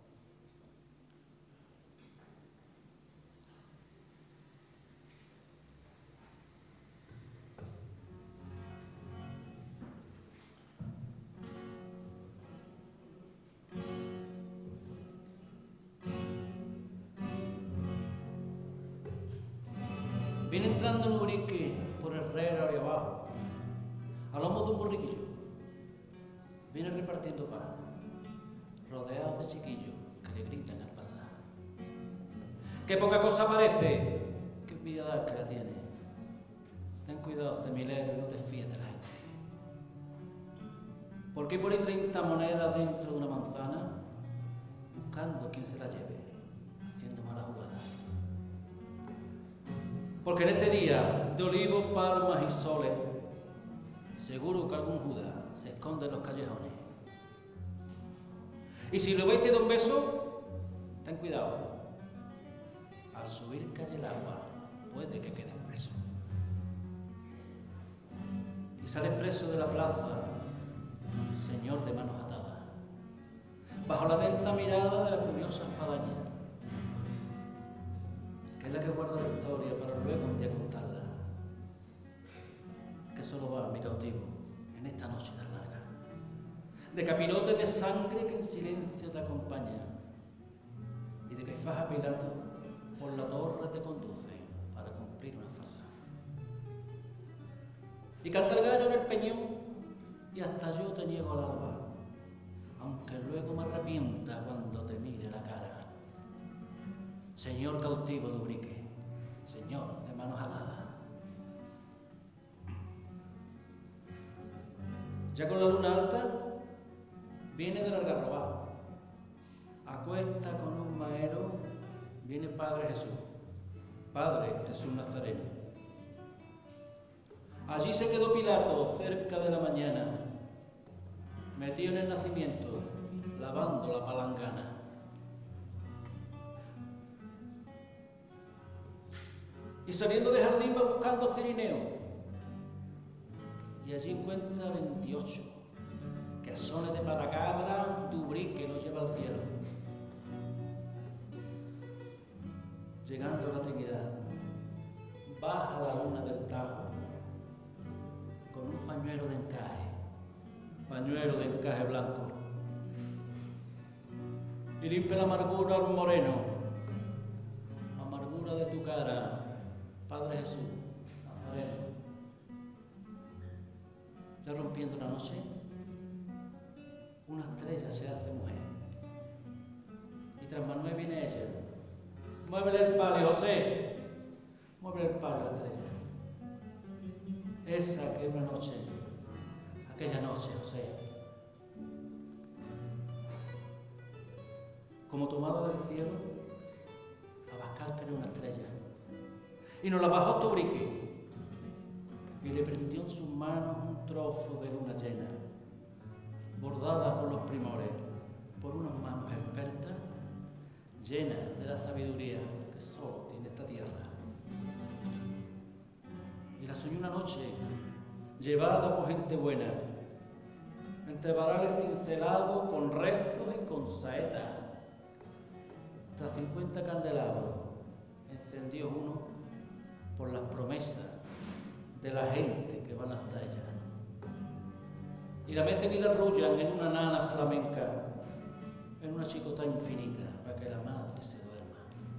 Viene entrando en Ubrique por Herrera y abajo, a lomo de un borriquillo. Viene repartiendo pan, rodeado de chiquillos que le gritan al pasar. ¡Qué poca cosa parece! ¡Qué envidia que la tiene! Ten cuidado, cemilero, y no te fíes de la gente. ¿Por qué por ahí 30 monedas dentro de una manzana? Buscando quien se la lleve, haciendo mala jugada. Porque en este día de olivos, palmas y soles, seguro que algún Judas se esconde en los callejones. Y si lo veis te da un beso, ten cuidado. Al subir calle el agua, puede que quede preso. Y sale preso de la plaza, señor de manos atadas, bajo la atenta mirada de la curiosa espadaña, que es la que guarda la historia para luego un día contarla, que solo va a mi cautivo en esta noche tan larga, de capirotes de sangre que en silencio te acompaña, y de Caifás a Pilato por la torre te conduce para cumplir una farsa. Y canta el gallo en el peñón, y hasta yo te niego al alba, aunque luego me arrepienta cuando te mire la cara. Señor cautivo de Ubrique, señor de manos atadas. Ya con la luna alta, viene del Algarrobá. Acuesta con un maero, viene Padre Jesús, Padre Jesús Nazareno. Allí se quedó Pilato cerca de la mañana, metido en el nacimiento, lavando la palangana. Y saliendo de jardín va buscando Cirineo. Y allí encuentra 28, que son de patacabra, Ubrique lo lleva al cielo. Llegando a la Trinidad, baja la luna del Tajo con un pañuelo de encaje blanco, y limpia la amargura al moreno, amargura de tu cara, Padre Jesús Nazareno. Ya rompiendo la noche, una estrella se hace mujer, y tras Manuel viene ella. Muévele el palio, José, muévele el palio a la estrella. Esa que una noche, aquella noche, José, como tomada del cielo, Abascal creó una estrella y nos la bajó a Ubrique y le prendió en sus manos un trozo de luna llena, bordada con los primores por unas manos expertas, llenas de la sabiduría que solo tiene esta tierra. Y la soñó una noche, llevada por gente buena, entre varales cincelados, con rezos y con saetas. Tras 50 candelabros, encendió uno por las promesas de la gente que van hasta ella. Y la mecen y la arrullan en una nana flamenca, en una chicota infinita, para que la madre se duerma.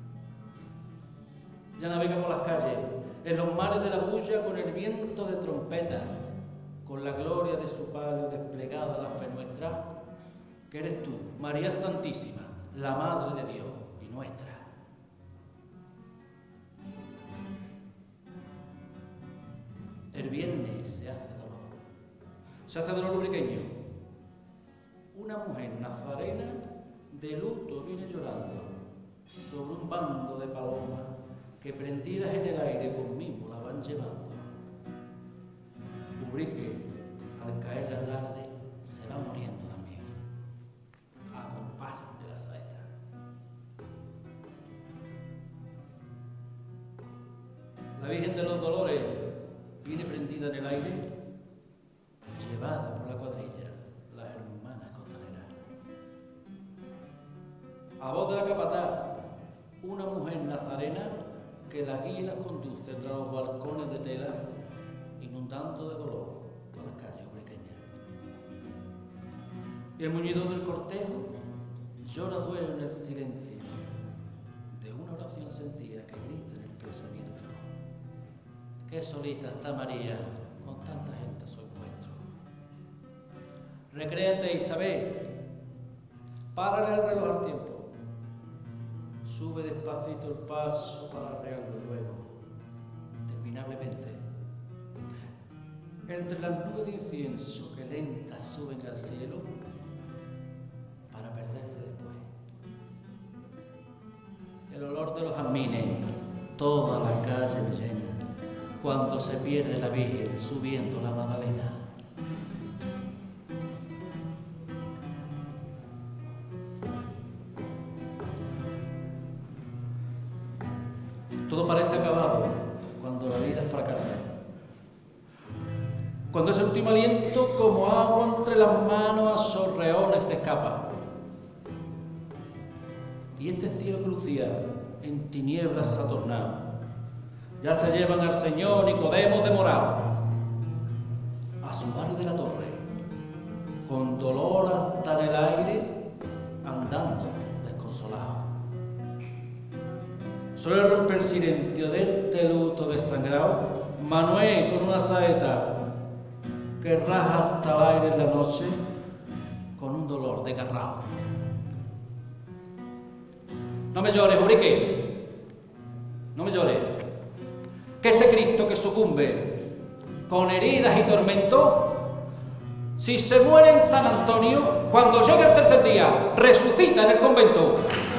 Ya navega por las calles, en los mares de la bulla, con el viento de trompeta, con la gloria de su palio desplegada la fe nuestra, que eres tú, María Santísima, la Madre de Dios y nuestra. El viernes se hace dolor ubriqueño, una mujer nazarena de luto viene llorando sobre un bando de palomas que prendidas en el aire conmigo la van llevando. Ubrique, al caer la tarde, se va muriendo también, a compás de la saeta. La Virgen de los Dolores viene prendida en el aire, llevada por la cuadrilla, las hermanas costaleras. A voz de la capataz, una mujer nazarena que la guía y la conduce entre los balcones de tela, inundando de dolor a las calles ubriqueñas. Y el muñidor del cortejo llora duelo en el silencio de una oración sentida que grita en el pensamiento. Qué solita está María con tanta gente a su encuentro. Recréate, Isabel, párale el reloj al tiempo. Sube despacito el paso para arrearlo luego, interminablemente. Entre las nubes de incienso que lentas suben al cielo para perderse después. El olor de los jazmines, toda la calle me llena, cuando se pierde la Virgen subiendo la Magdalena. Todo parece acabado cuando la vida fracasa. Cuando ese último aliento como agua entre las manos a sorreones se escapa. Y este cielo que lucía en tinieblas se ha tornado. Ya se llevan al señor Nicodemo demorado a su barrio de la Torre, con dolor hasta en el aire, andando desconsolado. Suele romper el silencio de este luto desangrado Manuel con una saeta que raja hasta el aire en la noche con un dolor desgarrado. No me llores, Ubrique, no me llores, que este Cristo que sucumbe con heridas y tormento, si se muere en San Antonio, cuando llegue el tercer día, resucita en el convento.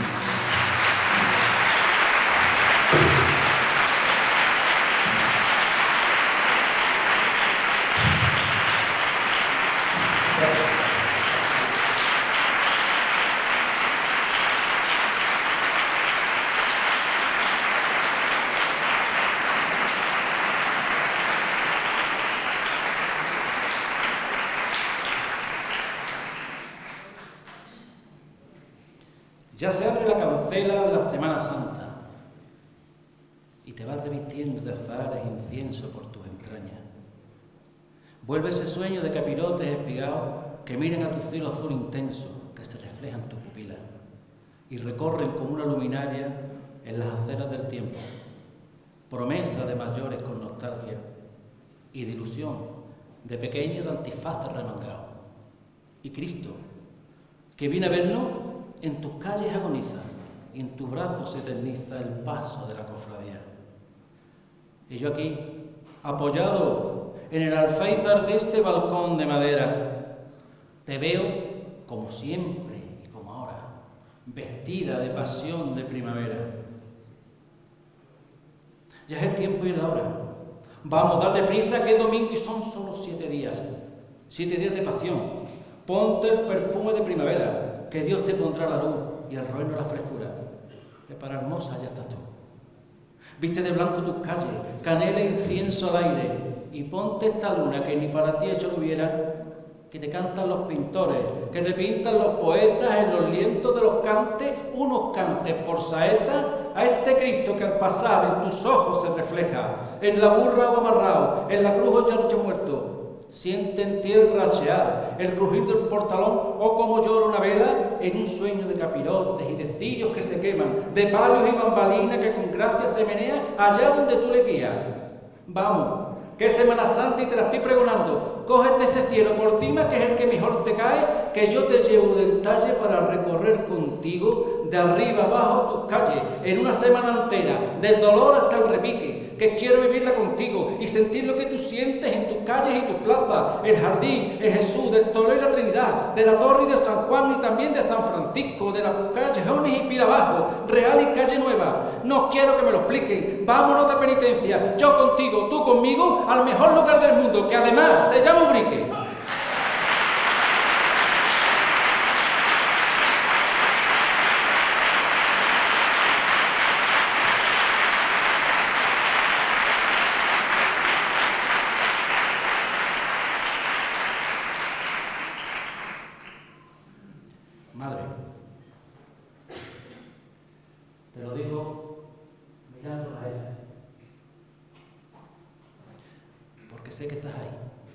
Ya se abre la cancela de la Semana Santa y te vas revistiendo de azares e incienso por tus entrañas. Vuelve ese sueño de capirotes espigados que miran a tu cielo azul intenso que se refleja en tus pupilas y recorren como una luminaria en las aceras del tiempo, promesa de mayores con nostalgia y de ilusión de pequeños de antifaces remangados. Y Cristo, que viene a vernos, en tus calles agoniza y en tus brazos se eterniza el paso de la cofradía. Y yo aquí, apoyado en el alféizar de este balcón de madera, te veo como siempre y como ahora, vestida de pasión de primavera. Ya es el tiempo y la hora. Vamos, date prisa que es domingo y son solo 7 días. 7 días de pasión. Ponte el perfume de primavera, que Dios te pondrá la luz y el reino la frescura, que para hermosa ya estás tú. Viste de blanco tus calles, canela e incienso al aire, y ponte esta luna que ni para ti hecho lo hubiera, que te cantan los pintores, que te pintan los poetas en los lienzos de los cantes, unos cantes por saeta, a este Cristo que al pasar en tus ojos se refleja, en la burra o amarrado, en la cruz o ya muerto. Siente en ti el rachear, el crujir del portalón o como llora una vela en un sueño de capirotes y de cirios que se queman, de palios y bambalinas que con gracia se menea allá donde tú le guías. Vamos, que es Semana Santa y te la estoy pregonando. Cógete ese cielo por cima que es el que mejor te cae, que yo te llevo del talle para recorrer contigo de arriba abajo tus calles en una semana entera, del dolor hasta el repique, que quiero vivirla contigo y sentir lo que tú sientes en tus calles y tus plazas, el jardín, el Jesús, del Tolero y la Trinidad, de la Torre y de San Juan y también de San Francisco, de las callejones y Pila Abajo, Real y Calle Nueva. No quiero que me lo expliquen, vámonos de penitencia, yo contigo, tú conmigo, al mejor lugar del mundo, que además se llama Ubrique. Madre, te lo digo mirándola a ella, porque sé que estás ahí,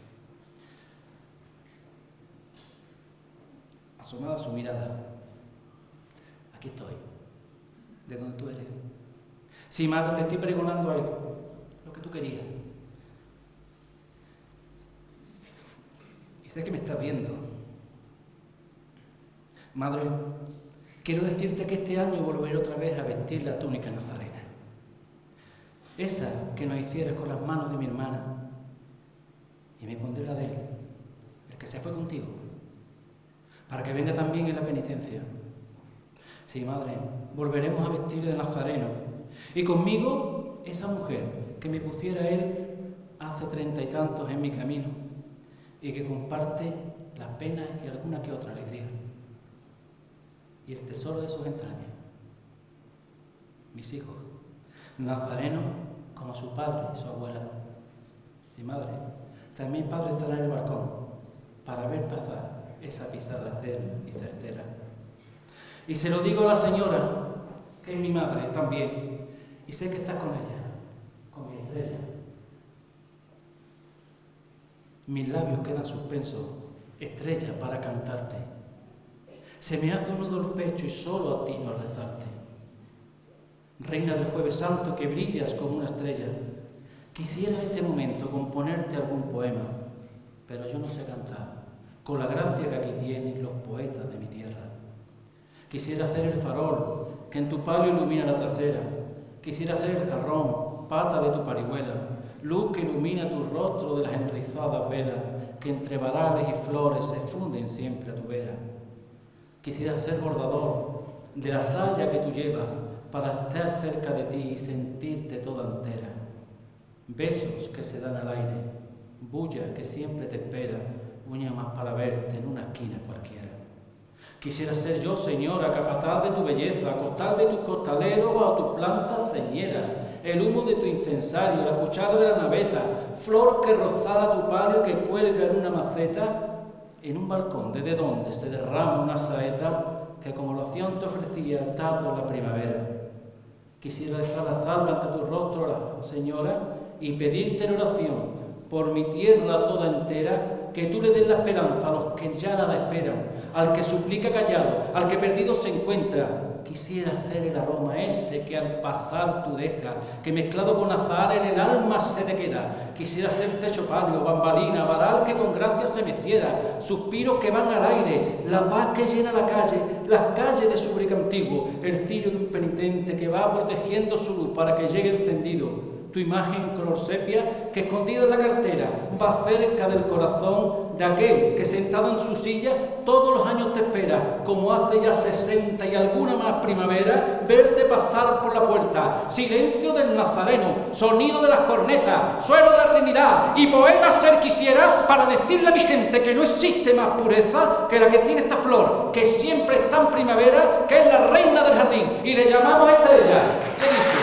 asomada a su mirada. Aquí estoy, de donde tú eres. Sí, madre, le estoy pregonando a él lo que tú querías. Y sé que me estás viendo. Madre, quiero decirte que este año volveré otra vez a vestir la túnica nazarena. Esa que nos hicieras con las manos de mi hermana. Y me pondré la de él, el que se fue contigo, para que venga también en la penitencia. Sí, madre, volveremos a vestir de nazareno. Y conmigo esa mujer que me pusiera él hace 30 y tantos en mi camino y que comparte las penas y alguna que otra alegría. Y el tesoro de sus entrañas. Mis hijos, nazarenos como su padre y su abuela. Sí, madre, también padre estará en el balcón para ver pasar esa pisada eterna y certera. Y se lo digo a la señora, que es mi madre también, y sé que estás con ella, con mi estrella. Mis labios quedan suspensos, estrella, para cantarte. Se me hace un nudo el pecho y solo atino a rezarte. Reina del Jueves Santo que brillas como una estrella, quisiera en este momento componerte algún poema, pero yo no sé cantar, con la gracia que aquí tienen los poetas de mi tierra. Quisiera ser el farol que en tu palio ilumina la trasera, quisiera ser el jarrón, pata de tu parihuela, luz que ilumina tu rostro de las enrizadas velas, que entre varales y flores se funden siempre a tu vera. Quisiera ser bordador de la saya que tú llevas para estar cerca de ti y sentirte toda entera. Besos que se dan al aire, bulla que siempre te espera, una más para verte en una esquina cualquiera. Quisiera ser yo, señora, capataz de tu belleza, costal de tus costaleros o tus plantas señeras, el humo de tu incensario, la cuchara de la naveta, flor que rozara tu palio que cuelga en una maceta, en un balcón desde donde se derrama una saeta que como loción te ofrecía el tato en la primavera. Quisiera dejar la salva ante tu rostro, señora, y pedirte en oración por mi tierra toda entera, que tú le des la esperanza a los que ya nada esperan, al que suplica callado, al que perdido se encuentra. Quisiera ser el aroma ese que al pasar tú dejas, que mezclado con azahar en el alma se te queda. Quisiera ser techo palio, bambalina, varal que con gracia se meciera, suspiros que van al aire, la paz que llena la calle, las calles de su brick antiguo, el cirio de un penitente que va protegiendo su luz para que llegue encendido. Tu imagen color sepia que escondida en la cartera va cerca del corazón de aquel que sentado en su silla todos los años te espera, como hace ya 60 y alguna más primavera, verte pasar por la puerta. Silencio del nazareno, sonido de las cornetas, suelo de la Trinidad y poeta ser quisiera para decirle a mi gente que no existe más pureza que la que tiene esta flor, que siempre está en primavera, que es la reina del jardín y le llamamos estrella. ¿Qué he dicho?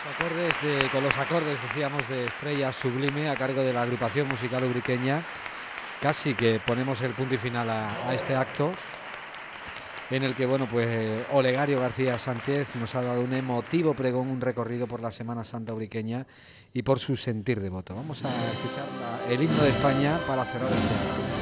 Con los acordes, decíamos, de Estrella Sublime a cargo de la agrupación musical ubriqueña, casi que ponemos el punto y final a este acto en el que, bueno, pues Olegario García Sánchez nos ha dado un emotivo pregón, un recorrido por la Semana Santa ubriqueña y por su sentir devoto. Vamos a escuchar el himno de España para cerrar este acto.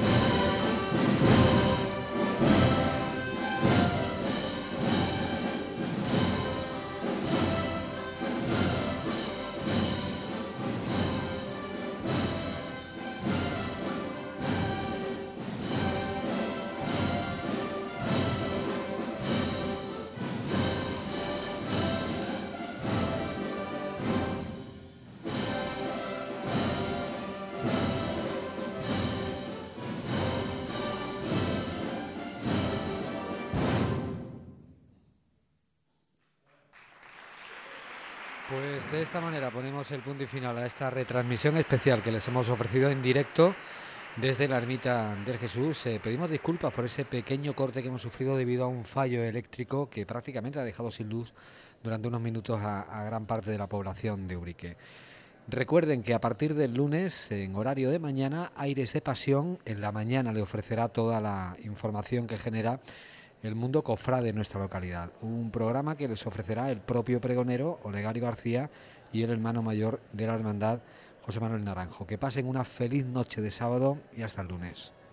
Pues de esta manera ponemos el punto y final a esta retransmisión especial que les hemos ofrecido en directo desde la Ermita del Jesús. Pedimos disculpas por ese pequeño corte que hemos sufrido debido a un fallo eléctrico que prácticamente ha dejado sin luz durante unos minutos a gran parte de la población de Ubrique. Recuerden que a partir del lunes, en horario de mañana, Aires de Pasión en la mañana le ofrecerá toda la información que genera el mundo cofrade de nuestra localidad. Un programa que les ofrecerá el propio pregonero Olegario García y el hermano mayor de la hermandad, José Manuel Naranjo. Que pasen una feliz noche de sábado y hasta el lunes.